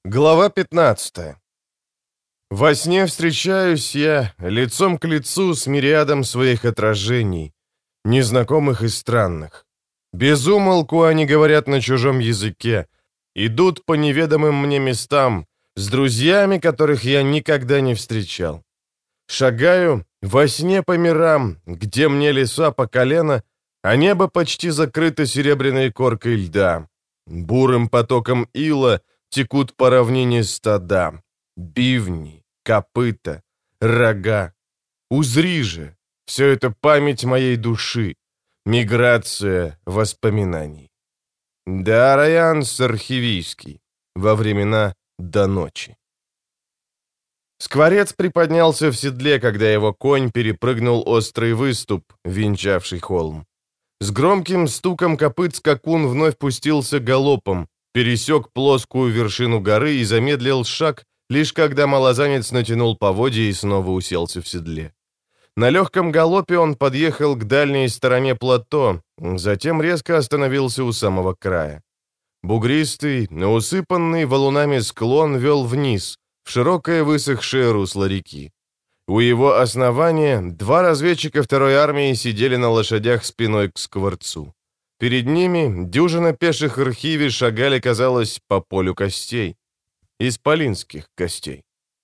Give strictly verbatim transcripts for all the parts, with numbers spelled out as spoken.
Глава пятнадцатая. Во сне встречаюсь я лицом к лицу с мириадом своих отражений, незнакомых и странных. Без умолку они говорят на чужом языке, идут по неведомым мне местам, с друзьями, которых я никогда не встречал. Шагаю во сне по мирам, где мне леса по колено, а небо почти закрыто серебряной коркой льда. Бурым потоком ила текут по равнине стада, бивни, копыта, рога. Узри же, все это память моей души, миграция воспоминаний. Дараянс Архивийский, во времена до ночи. Скворец приподнялся в седле, когда его конь перепрыгнул острый выступ, венчавший холм. С громким стуком копыт скакун вновь пустился галопом, пересек плоскую вершину горы и замедлил шаг, лишь когда малозанец натянул поводья и снова уселся в седле. На легком галопе он подъехал к дальней стороне плато, затем резко остановился у самого края. Бугристый, усыпанный валунами склон вел вниз, в широкое высохшее русло реки. У его основания два разведчика второй армии сидели на лошадях спиной к скворцу. Перед ними дюжина пеших архиви шагали, казалось, по полю костей. Исполинских костей.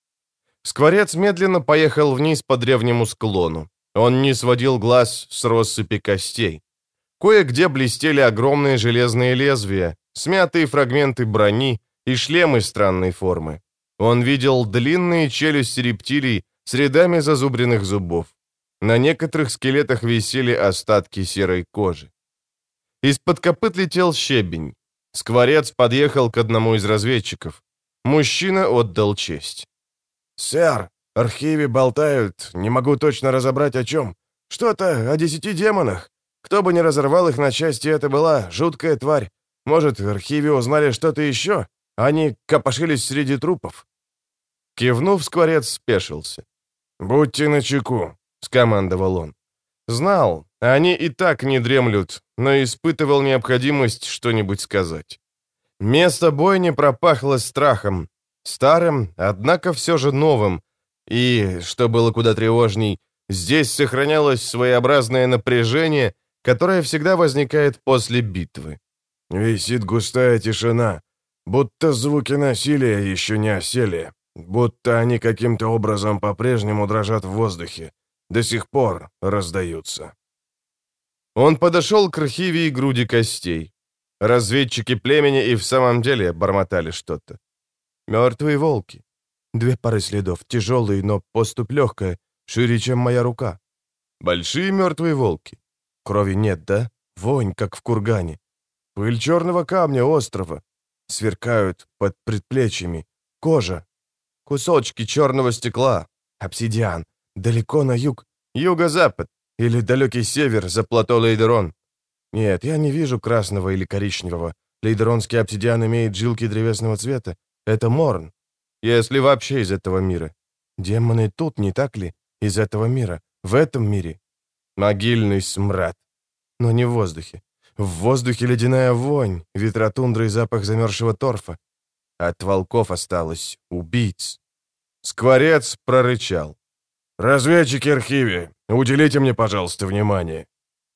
Скворец медленно поехал вниз по древнему склону. Он не сводил глаз с россыпи костей. Кое-где блестели огромные железные лезвия, смятые фрагменты брони и шлемы странной формы. Он видел длинные челюсти рептилий с рядами зазубренных зубов. На некоторых скелетах висели остатки серой кожи. Из-под копыт летел щебень. Скворец подъехал к одному из разведчиков. Мужчина отдал честь. «Сэр, архиве болтают, не могу точно разобрать о чем. Что-то о десяти демонах. Кто бы ни разорвал их на части, это была жуткая тварь. Может, в архиве узнали что-то еще? Они копошились среди трупов». Кивнув, скворец спешился. «Будьте начеку», — скомандовал он. Знал, они и так не дремлют, но испытывал необходимость что-нибудь сказать. Место бойни пропахло страхом, старым, однако все же новым, и, что было куда тревожней, здесь сохранялось своеобразное напряжение, которое всегда возникает после битвы. Висит густая тишина, будто звуки насилия еще не осели, будто они каким-то образом по-прежнему дрожат в воздухе, до сих пор раздаются. Он подошел к архиве и груди костей. Разведчики племени и в самом деле бормотали что-то. Мертвые волки. Две пары следов, тяжелые, но поступь легкая, шире, чем моя рука. Большие мертвые волки. Крови нет, да? Вонь, как в кургане. Пыль черного камня острова. Сверкают под предплечьями. Кожа. Кусочки черного стекла. Обсидиан. Далеко на юг. Юго-запад. Или далекий север, за плато Лейдерон. Нет, я не вижу красного или коричневого. Лейдеронский обсидиан имеет жилки древесного цвета. Это Морн. Если вообще из этого мира. Демоны тут, не так ли? Из этого мира. В этом мире. Могильный смрад. Но не в воздухе. В воздухе ледяная вонь, ветра тундры и запах замерзшего торфа. От волков осталось убийц. Скворец прорычал. «Разведчики архиве, уделите мне, пожалуйста, внимание».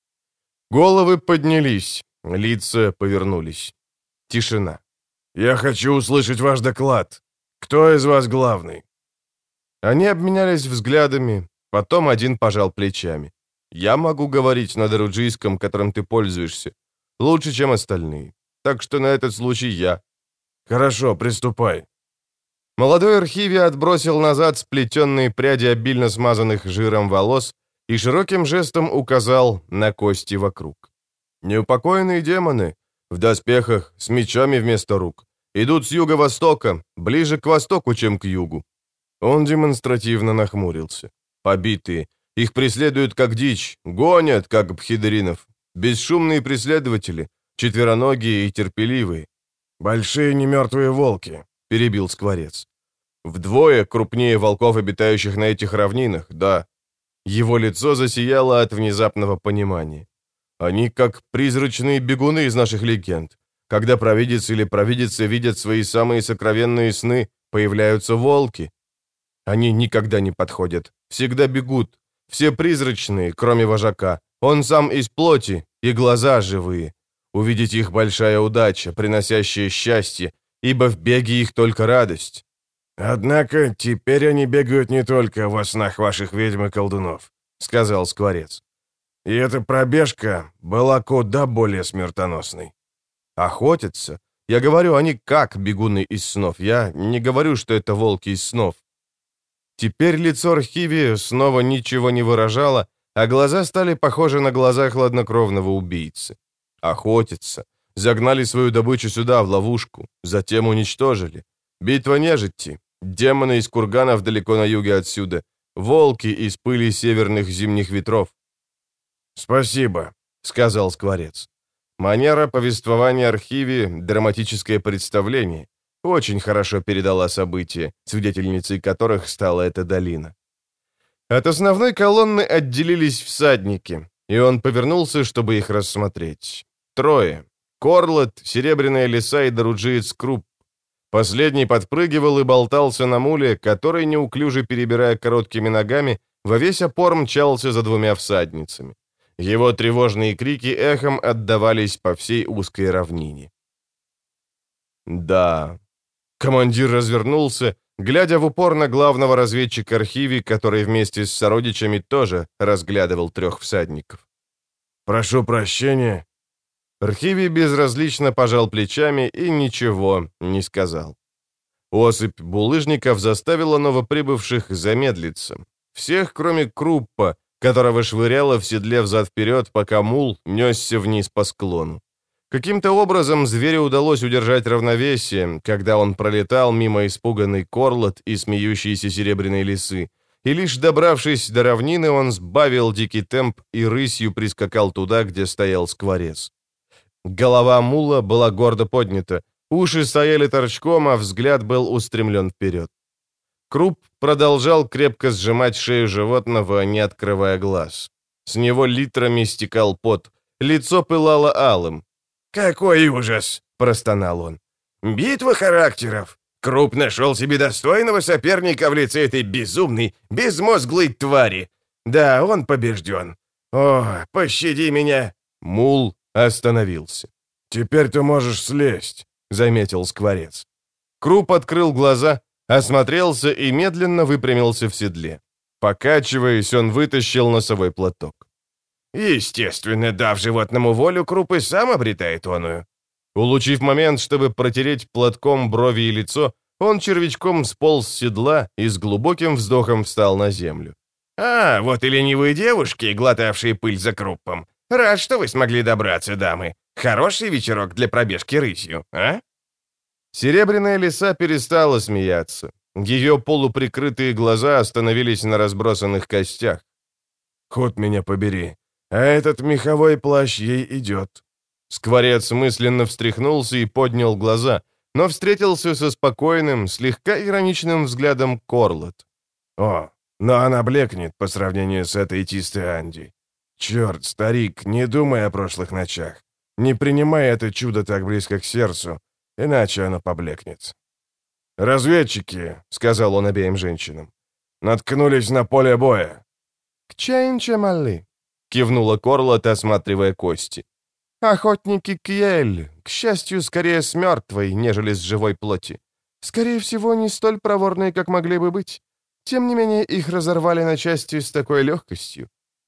Головы поднялись, лица повернулись. Тишина. «Я хочу услышать ваш доклад. Кто из вас главный?» Они обменялись взглядами, потом один пожал плечами. «Я могу говорить на даруджийском, которым ты пользуешься, лучше, чем остальные. Так что на этот случай я». «Хорошо, приступай». Молодой архивий отбросил назад сплетенные пряди обильно смазанных жиром волос и широким жестом указал на кости вокруг. Неупокоенные демоны, в доспехах, с мечами вместо рук, идут с юго-востока, ближе к востоку, чем к югу. Он демонстративно нахмурился. Побитые. Их преследуют как дичь, гонят, как бхидеринов. Бесшумные преследователи, четвероногие и терпеливые. «Большие немертвые волки», — перебил скворец. «Вдвое крупнее волков, обитающих на этих равнинах, да». Его лицо засияло от внезапного понимания. Они как призрачные бегуны из наших легенд. Когда провидец или провидица видят свои самые сокровенные сны, появляются волки. Они никогда не подходят, всегда бегут. Все призрачные, кроме вожака. Он сам из плоти, и глаза живые. Увидеть их большая удача, приносящая счастье, ибо в беге их только радость. «Однако теперь они бегают не только во снах ваших ведьм и колдунов», — сказал скворец. «И эта пробежка была куда более смертоносной». «Охотятся? Я говорю, они как бегуны из снов. Я не говорю, что это волки из снов». Теперь лицо Архиви снова ничего не выражало, а глаза стали похожи на глаза хладнокровного убийцы. Охотятся. Загнали свою добычу сюда, в ловушку. Затем уничтожили. Битва нежити. Демоны из курганов далеко на юге отсюда. Волки из пыли северных зимних ветров. «Спасибо», — сказал скворец. Манера повествования Архиви — драматическое представление. Очень хорошо передала события, свидетельницей которых стала эта долина. От основной колонны отделились всадники, и он повернулся, чтобы их рассмотреть. Трое. Корлот, Серебряная лиса и Доруджиец Круп. Последний подпрыгивал и болтался на муле, который, неуклюже перебирая короткими ногами, во весь опор мчался за двумя всадницами. Его тревожные крики эхом отдавались по всей узкой равнине. Да. Командир развернулся, глядя в упор на главного разведчика Архиви, который вместе с сородичами тоже разглядывал трех всадников. «Прошу прощения». Архиви безразлично пожал плечами и ничего не сказал. Осыпь булыжников заставила новоприбывших замедлиться. Всех, кроме Круппа, которого швыряло в седле взад-вперед, пока мул несся вниз по склону. Каким-то образом зверю удалось удержать равновесие, когда он пролетал мимо испуганной Корлот и смеющейся Серебряной лисы, и лишь добравшись до равнины, он сбавил дикий темп и рысью прискакал туда, где стоял скворец. Голова мула была гордо поднята, уши стояли торчком, а взгляд был устремлен вперед. Круп продолжал крепко сжимать шею животного, не открывая глаз. С него литрами стекал пот, лицо пылало алым. «Какой ужас!» — простонал он. «Битва характеров! Круп нашел себе достойного соперника в лице этой безумной, безмозглой твари! Да, он побежден! О, пощади меня!» Мул остановился. «Теперь ты можешь слезть», — заметил скворец. Круп открыл глаза, осмотрелся и медленно выпрямился в седле. Покачиваясь, он вытащил носовой платок. Естественно, дав животному волю, Круп и сам обретает оную. Улучив момент, чтобы протереть платком брови и лицо, он червячком сполз с седла и с глубоким вздохом встал на землю. «А, вот и ленивые девушки, глотавшие пыль за Круппом. Рад, что вы смогли добраться, дамы. Хороший вечерок для пробежки рысью, а?» Серебряная лиса перестала смеяться. Ее полуприкрытые глаза остановились на разбросанных костях. «Ход меня побери, а этот меховой плащ ей идет». Скворец мысленно встряхнулся и поднял глаза, но встретился со спокойным, слегка ироничным взглядом Корлот. «О, но она блекнет по сравнению с этой чистой Анди. Черт, старик, не думай о прошлых ночах. Не принимай это чудо так близко к сердцу, иначе оно поблекнет». «Разведчики», — сказал он обеим женщинам, — «наткнулись на поле боя». «К Чейн-Чемалли», — кивнула Корлот, осматривая кости. «Охотники Кьель, к счастью, скорее с мертвой, нежели с живой плоти. Скорее всего, не столь проворные, как могли бы быть. Тем не менее, их разорвали на части с такой легкостью».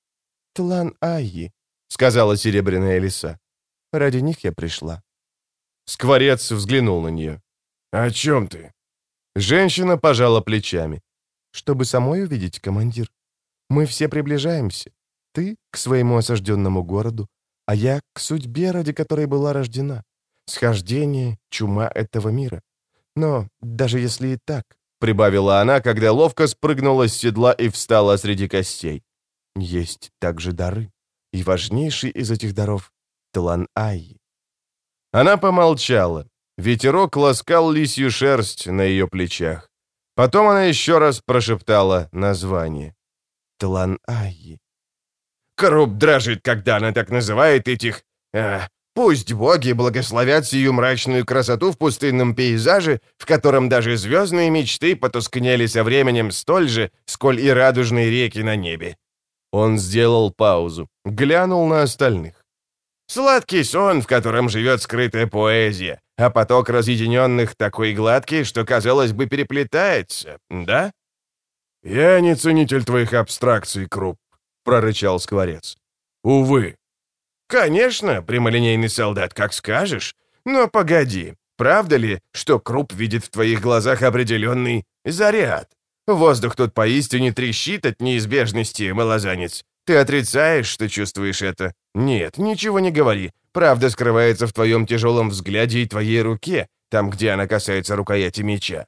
«Тлан-Айи», — сказала Серебряная лиса. «Ради них я пришла». Скворец взглянул на нее. «О чем ты?» Женщина пожала плечами. «Чтобы самой увидеть, командир. Мы все приближаемся. Ты к своему осажденному городу, а я к судьбе, ради которой была рождена. Схождение, чума этого мира. Но даже если и так, — прибавила она, когда ловко спрыгнула с седла и встала среди костей, — есть также дары, и важнейший из этих даров — Тлан-Айи». Она помолчала. Ветерок ласкал лисью шерсть на ее плечах. Потом она еще раз прошептала название. Тлан-Айи. «Круп дрожит, когда она так называет этих... А, Пусть боги благословят сию мрачную красоту в пустынном пейзаже, в котором даже звездные мечты потускнели со временем столь же, сколь и радужные реки на небе». Он сделал паузу, глянул на остальных. «Сладкий сон, в котором живет скрытая поэзия, а поток разъединенных такой гладкий, что, казалось бы, переплетается, да?» «Я не ценитель твоих абстракций, Круп», — прорычал Скворец. «Увы». «Конечно, прямолинейный солдат, как скажешь. Но погоди, правда ли, что Круп видит в твоих глазах определенный заряд? Воздух тут поистине трещит от неизбежности, малозанец. Ты отрицаешь, что чувствуешь это? Нет, ничего не говори. Правда скрывается в твоем тяжелом взгляде и твоей руке, там, где она касается рукояти меча».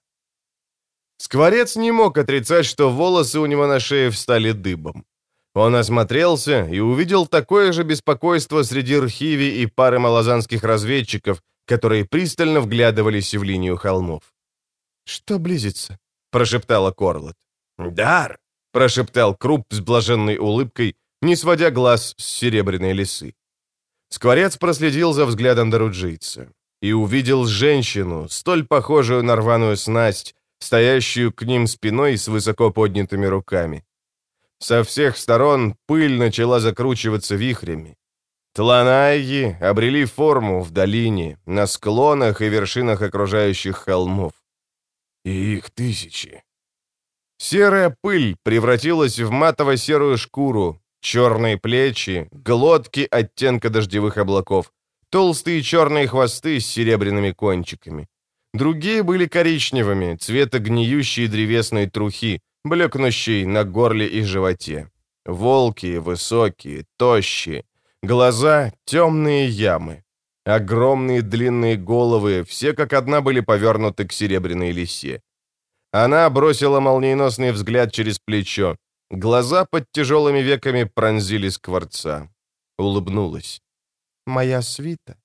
Скворец не мог отрицать, что волосы у него на шее встали дыбом. Он осмотрелся и увидел такое же беспокойство среди Рхиви и пары малозанских разведчиков, которые пристально вглядывались в линию холмов. «Что близится?» — прошептала Корлот. «Дар!» — прошептал Круп с блаженной улыбкой, не сводя глаз с серебряной лисы. Скворец проследил за взглядом доруджийца и увидел женщину, столь похожую на рваную снасть, стоящую к ним спиной с высоко поднятыми руками. Со всех сторон пыль начала закручиваться вихрями. Тланайи обрели форму в долине, на склонах и вершинах окружающих холмов. И их тысячи. Серая пыль превратилась в матово-серую шкуру, черные плечи, глотки оттенка дождевых облаков, толстые черные хвосты с серебряными кончиками. Другие были коричневыми, цвета гниющей древесной трухи, блекнущей на горле и животе. Волки высокие, тощие, глаза — темные ямы. Огромные длинные головы, все как одна были повернуты к серебряной лисе. Она бросила молниеносный взгляд через плечо. Глаза под тяжелыми веками пронзили Скворца. Улыбнулась. «Моя свита».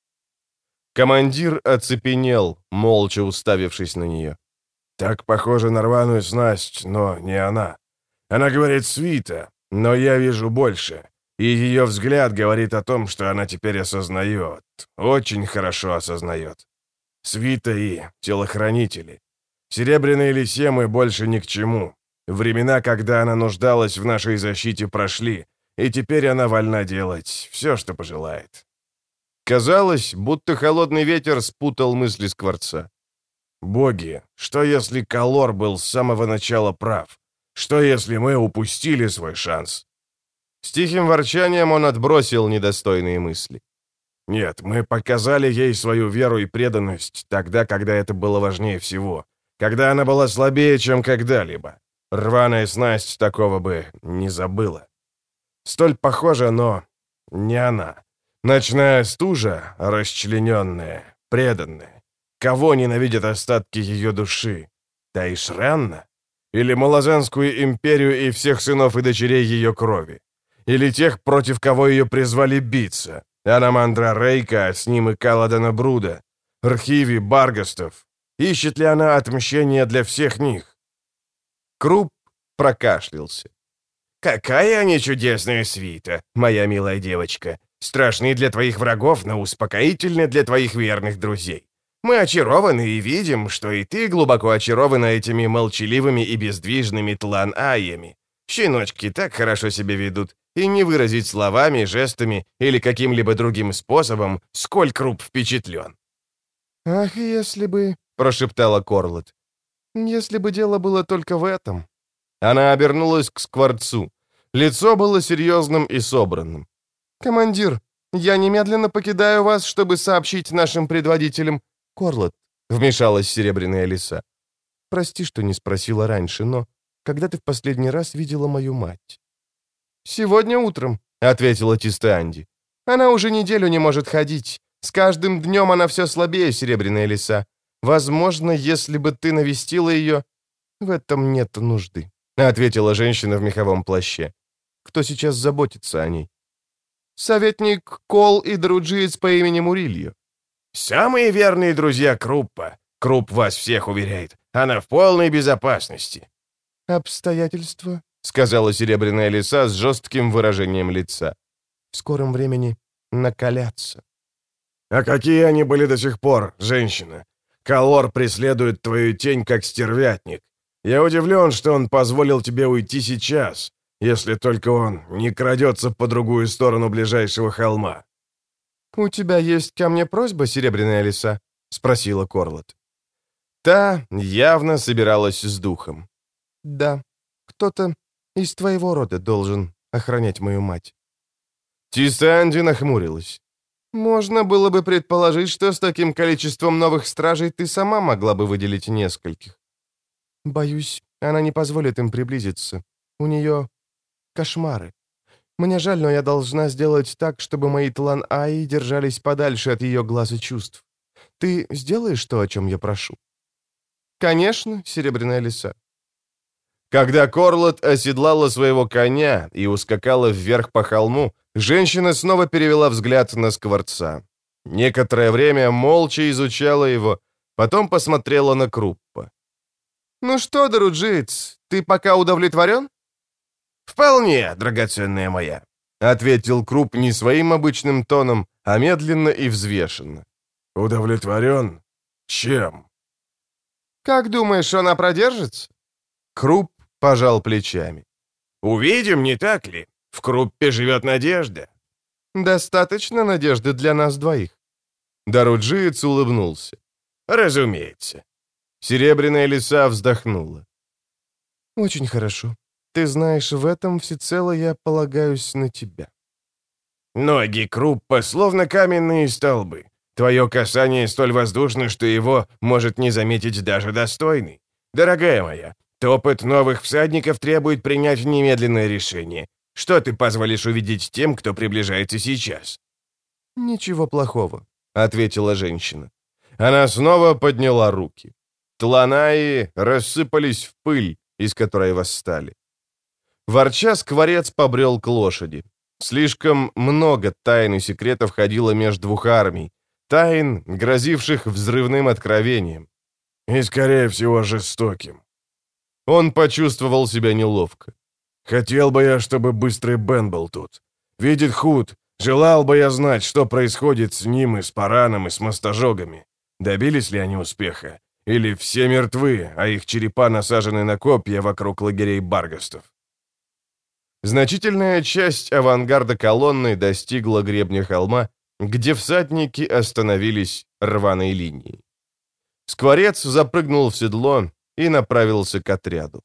Командир оцепенел, молча уставившись на нее. «Так похоже на рваную снасть, но не она. Она говорит свита, но я вижу больше. И ее взгляд говорит о том, что она теперь осознает. Очень хорошо осознает. Свита и телохранители. Серебряной лисе мы больше ни к чему. Времена, когда она нуждалась в нашей защите, прошли, и теперь она вольна делать все, что пожелает». Казалось, будто холодный ветер спутал мысли Скворца. «Боги, что если Калор был с самого начала прав? Что если мы упустили свой шанс?» С тихим ворчанием он отбросил недостойные мысли. «Нет, мы показали ей свою веру и преданность тогда, когда это было важнее всего, когда она была слабее, чем когда-либо. Рваная снасть такого бы не забыла. Столь похожа, но не она. Ночная стужа, расчлененная, преданная. Кого ненавидят остатки ее души? Таишранна? Или Малазанскую империю и всех сынов и дочерей ее крови? Или тех, против кого ее призвали биться? Анамандра Рейка, с ним и Каладана Бруда? Рхиви, Баргастов? Ищет ли она отмщения для всех них?» Круп прокашлялся. «Какая они чудесная свита, моя милая девочка! Страшны для твоих врагов, но успокоительны для твоих верных друзей. Мы очарованы и видим, что и ты глубоко очарована этими молчаливыми и бездвижными тлан-айями. Щеночки так хорошо себя ведут, и не выразить словами, жестами или каким-либо другим способом, сколь Круп впечатлен». «Ах, если бы...» — прошептала Корлот. «Если бы дело было только в этом». Она обернулась к Скворцу. Лицо было серьезным и собранным. «Командир, я немедленно покидаю вас, чтобы сообщить нашим предводителям...» «Корлот», — вмешалась серебряная лиса. «Прости, что не спросила раньше, но когда ты в последний раз видела мою мать?» «Сегодня утром», — ответила Тистеанди. «Она уже неделю не может ходить. С каждым днем она все слабее, серебряная лиса. Возможно, если бы ты навестила ее...» «В этом нет нужды», — ответила женщина в меховом плаще. «Кто сейчас заботится о ней?» «Советник Кол и друджиец по имени Мурилью». «Самые верные друзья Круппа. Круп вас всех уверяет. Она в полной безопасности». «Обстоятельства», — сказала серебряная лиса с жестким выражением лица. «В скором времени накалятся». «А какие они были до сих пор, женщина? Калор преследует твою тень, как стервятник. Я удивлен, что он позволил тебе уйти сейчас, если только он не крадется по другую сторону ближайшего холма». «У тебя есть ко мне просьба, Серебряная лиса?» — спросила Корлот. Та явно собиралась с духом. «Да, кто-то из твоего рода должен охранять мою мать». Тистанди нахмурилась. «Можно было бы предположить, что с таким количеством новых стражей ты сама могла бы выделить нескольких. Боюсь, она не позволит им приблизиться. У нее кошмары. Мне жаль, но я должна сделать так, чтобы мои Тлан-Аи держались подальше от ее глаз и чувств. Ты сделаешь то, о чем я прошу?» «Конечно, Серебряная лиса». Когда Корлот оседлала своего коня и ускакала вверх по холму, женщина снова перевела взгляд на Скворца. Некоторое время молча изучала его, потом посмотрела на Круппа. «Ну что, Даруджиец, ты пока удовлетворен?» «Вполне, драгоценная моя», — ответил Крупп не своим обычным тоном, а медленно и взвешенно. «Удовлетворен? Чем?» «Как думаешь, она продержится?» Крупп пожал плечами. «Увидим, не так ли? В Круппе живет надежда». «Достаточно надежды для нас двоих». Даруджиец улыбнулся. «Разумеется». Серебряная лиса вздохнула. «Очень хорошо. Ты знаешь, в этом всецело я полагаюсь на тебя». «Ноги Круппа словно каменные столбы. Твое касание столь воздушно, что его может не заметить даже достойный. Дорогая моя, топот новых всадников требует принять немедленное решение. Что ты позволишь увидеть тем, кто приближается сейчас?» «Ничего плохого», — ответила женщина. Она снова подняла руки. Тланаи рассыпались в пыль, из которой восстали. Ворча, Скворец побрел к лошади. Слишком много тайн и секретов ходило между двух армий, тайн, грозивших взрывным откровением. «И, скорее всего, жестоким». Он почувствовал себя неловко. «Хотел бы я, чтобы Быстрый Бен был тут. Видит Худ. Желал бы я знать, что происходит с ним и с Параном, и с мостожогами. Добились ли они успеха? Или все мертвы, а их черепа насажены на копья вокруг лагерей баргастов?» Значительная часть авангарда колонны достигла гребня холма, где всадники остановились рваной линией. Скворец запрыгнул в седло и направился к отряду.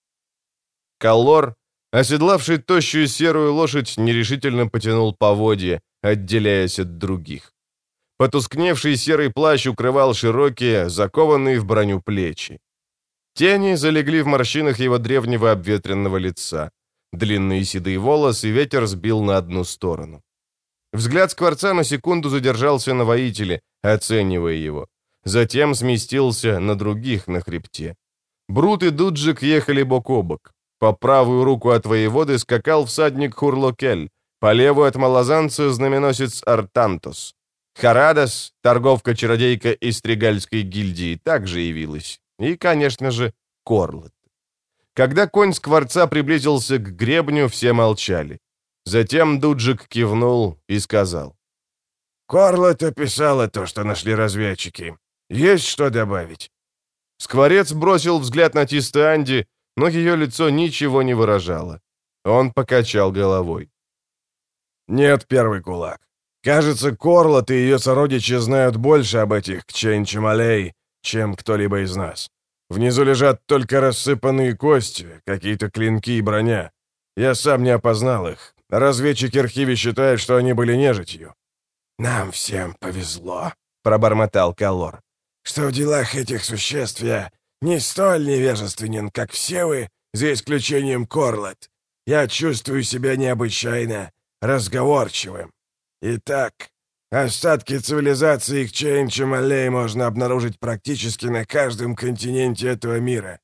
Каллор, оседлавший тощую серую лошадь, нерешительно потянул поводья, отделяясь от других. Потускневший серый плащ укрывал широкие, закованные в броню плечи. Тени залегли в морщинах его древнего обветренного лица. Длинные седые волосы ветер сбил на одну сторону. Взгляд Скворца на секунду задержался на воителе, оценивая его. Затем сместился на других на хребте. Брут и Дуджик ехали бок о бок. По правую руку от воеводы скакал всадник Хурлокель, по левую от малозанца знаменосец Артантос. Харадас, торговка-чародейка из Стригальской гильдии, также явилась. И, конечно же, Корлот. Когда конь Скворца приблизился к гребню, все молчали. Затем Дуджик кивнул и сказал. «Корлот описала то, что нашли разведчики. Есть что добавить?» Скворец бросил взгляд на Тистанди, но ее лицо ничего не выражало. Он покачал головой. «Нет, первый кулак. Кажется, Корлот и ее сородичи знают больше об этих Кчейн-Чамалей, чем кто-либо из нас. Внизу лежат только рассыпанные кости, какие-то клинки и броня. Я сам не опознал их. Разведчики архиве считают, что они были нежитью». «Нам всем повезло», — пробормотал Каллор, «что в делах этих существ я не столь невежественен, как все вы, за исключением Корлот. Я чувствую себя необычайно разговорчивым. Итак, остатки цивилизации Кчейн-Чамалей можно обнаружить практически на каждом континенте этого мира.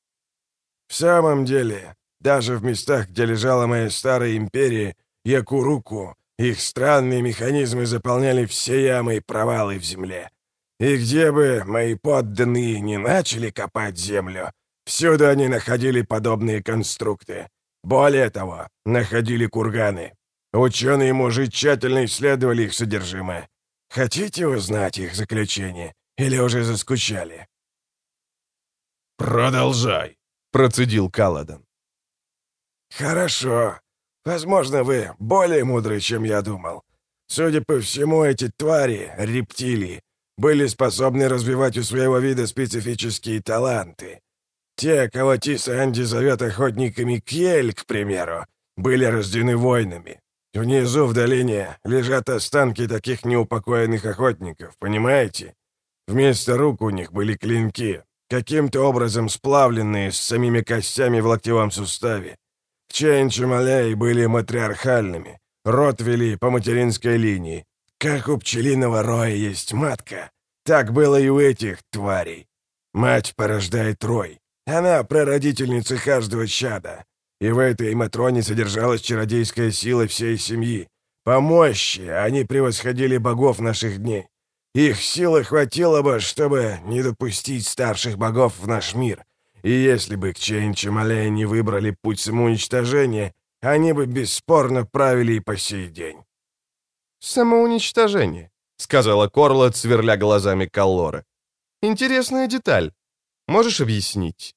В самом деле, даже в местах, где лежала моя старая империя, Якуруку, их странные механизмы заполняли все ямы и провалы в земле. И где бы мои подданные не начали копать землю, всюду они находили подобные конструкты. Более того, находили курганы. Ученые-мужи тщательно исследовали их содержимое. Хотите узнать их заключение? Или уже заскучали?» «Продолжай», — процедил Каладан. «Хорошо. Возможно, вы более мудрый, чем я думал. Судя по всему, эти твари, рептилии, были способны развивать у своего вида специфические таланты. Те, кого Тисанди зовет охотниками Кьель, к примеру, были рождены воинами. Внизу в долине лежат останки таких неупокоенных охотников, понимаете? Вместо рук у них были клинки, каким-то образом сплавленные с самими костями в локтевом суставе. Чейн-Чамалей были матриархальными, род вели по материнской линии. Как у пчелиного роя есть матка, так было и у этих тварей. Мать порождает рой. Она прародительница каждого чада. И в этой Матроне содержалась чародейская сила всей семьи. По мощи они превосходили богов наших дней. Их силы хватило бы, чтобы не допустить старших богов в наш мир. И если бы Чейн-Чамалей не выбрали путь самоуничтожения, они бы бесспорно правили и по сей день. «Самоуничтожение», — сказала Корлот, сверля глазами Каллора. «Интересная деталь. Можешь объяснить?»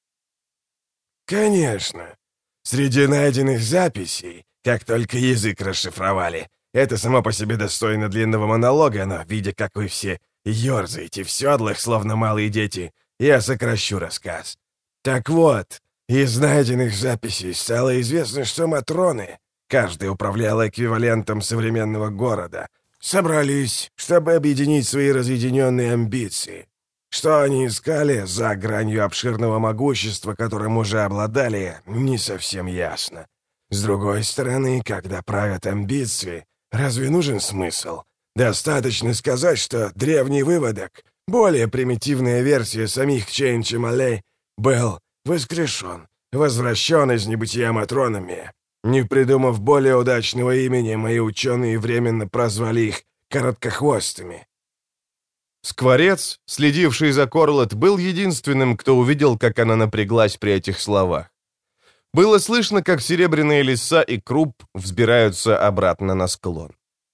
«Конечно. Среди найденных записей, как только язык расшифровали, это само по себе достойно длинного монолога, но, видя, как вы все ерзаете в седлах, словно малые дети, я сокращу рассказ. Так вот, из найденных записей стало известно, что Матроны, каждая управляла эквивалентом современного города, собрались, чтобы объединить свои разъединенные амбиции. Что они искали за гранью обширного могущества, которым уже обладали, не совсем ясно. С другой стороны, когда правят амбиции, разве нужен смысл? Достаточно сказать, что древний выводок, более примитивная версия самих Чейн-Чамалей, был воскрешен, возвращен из небытия Матронами. Не придумав более удачного имени, мои ученые временно прозвали их короткохвостыми. Скворец, следивший за Корлот, был единственным, кто увидел, как она напряглась при этих словах. Было слышно, как серебряные леса и круп взбираются обратно на склон.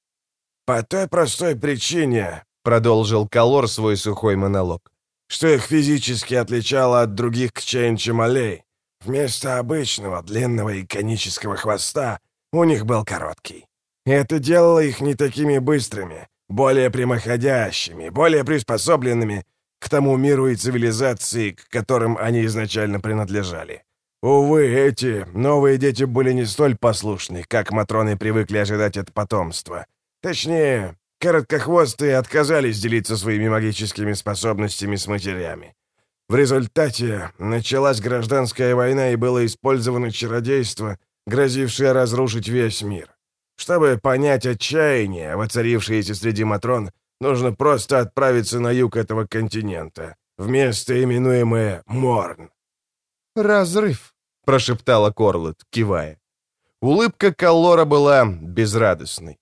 «По той простой причине», — продолжил Каллор свой сухой монолог, «что их физически отличало от других Чейн-Чамалей. Вместо обычного длинного и конического хвоста у них был короткий. Это делало их не такими быстрыми, более прямоходящими, более приспособленными к тому миру и цивилизации, к которым они изначально принадлежали. Увы, эти новые дети были не столь послушны, как Матроны привыкли ожидать от потомства. Точнее, короткохвостые отказались делиться своими магическими способностями с матерями. В результате началась гражданская война и было использовано чародейство, грозившее разрушить весь мир. Чтобы понять отчаяние, воцарившееся среди Матрон, нужно просто отправиться на юг этого континента, в место, именуемое Морн. «Разрыв», — прошептала Корлот, кивая. Улыбка Каллора была безрадостной.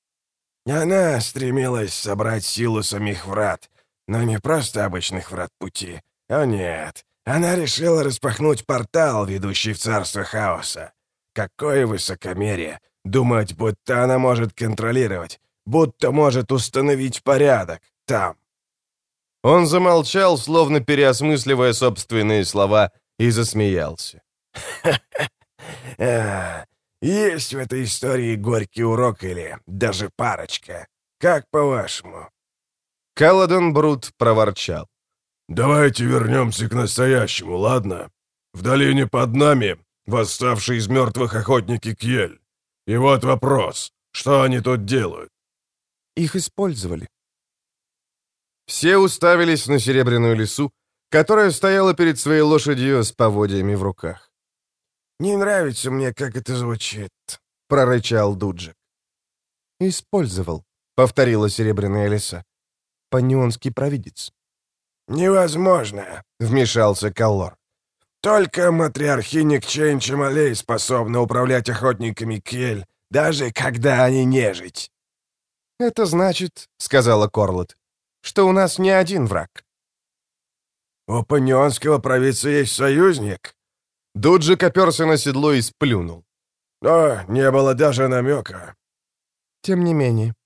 Она стремилась собрать силу самих врат, но не просто обычных врат пути. О нет, она решила распахнуть портал, ведущий в царство хаоса. Какое высокомерие! Думать, будто она может контролировать, будто может установить порядок там. Он замолчал, словно переосмысливая собственные слова, и засмеялся. Есть в этой истории горький урок или даже парочка. Как по-вашему?» Каладан Брут проворчал. «Давайте вернемся к настоящему, ладно? В долине под нами восставшие из мертвых охотники Кьель. И вот вопрос, что они тут делают?» «Их использовали». Все уставились на серебряную лису, которая стояла перед своей лошадью с поводьями в руках. «Не нравится мне, как это звучит», — прорычал Дуджик. «Использовал», — повторила серебряная лиса. «Панионский провидец». «Невозможно», — вмешался Каллор. «Только матриархиня Чейн-Чамалей способна управлять охотниками Кьель, даже когда они нежить». «Это значит, — сказала Корлот, — что у нас не один враг». «У панионского провидца есть союзник?» Дуджик оперся на седло и сплюнул. «Но не было даже намека». «Тем не менее», —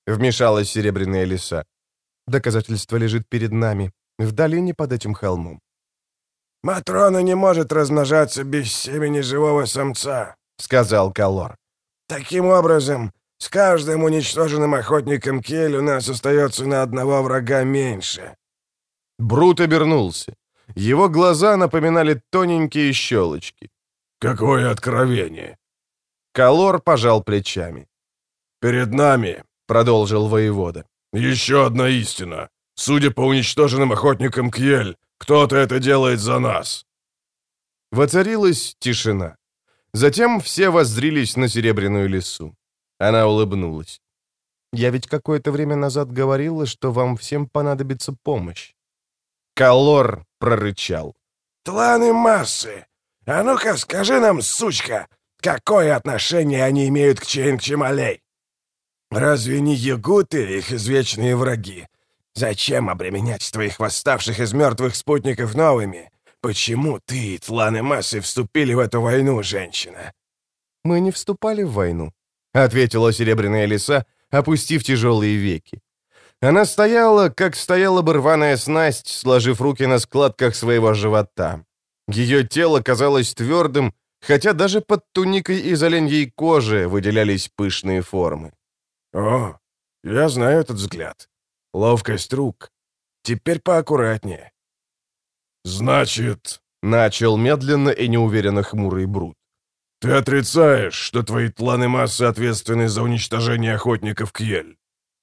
вмешалась Серебряная Лиса. «Доказательство лежит перед нами, в долине под этим холмом». «Матрона не может размножаться без семени живого самца», — сказал Калор. «Таким образом, с каждым уничтоженным охотником Кель у нас остается на одного врага меньше». Брут обернулся. Его глаза напоминали тоненькие щелочки. «Какое откровение!» Калор пожал плечами. «Перед нами», — продолжил воевода, — «еще одна истина. Судя по уничтоженным охотникам Кьель, кто-то это делает за нас». Воцарилась тишина. Затем все воззрились на Серебряную Лису. Она улыбнулась. «Я ведь какое-то время назад говорила, что вам всем понадобится помощь». Калор прорычал. «Тланы массы! А ну-ка скажи нам, сучка, какое отношение они имеют к Чейн-Чемалей? Разве не ягуты их извечные враги? Зачем обременять твоих восставших из мертвых спутников новыми? Почему ты и тланы массы вступили в эту войну, женщина?» «Мы не вступали в войну», — ответила Серебряная Лиса, опустив тяжелые веки. Она стояла, как стояла бы рваная снасть, сложив руки на складках своего живота. Ее тело казалось твердым, хотя даже под туникой из оленьей кожи выделялись пышные формы. «О, я знаю этот взгляд. Ловкость рук. Теперь поаккуратнее». «Значит...» — начал медленно и неуверенно хмурый Брут. «Ты отрицаешь, что твои тланы массы ответственны за уничтожение охотников Кьель?»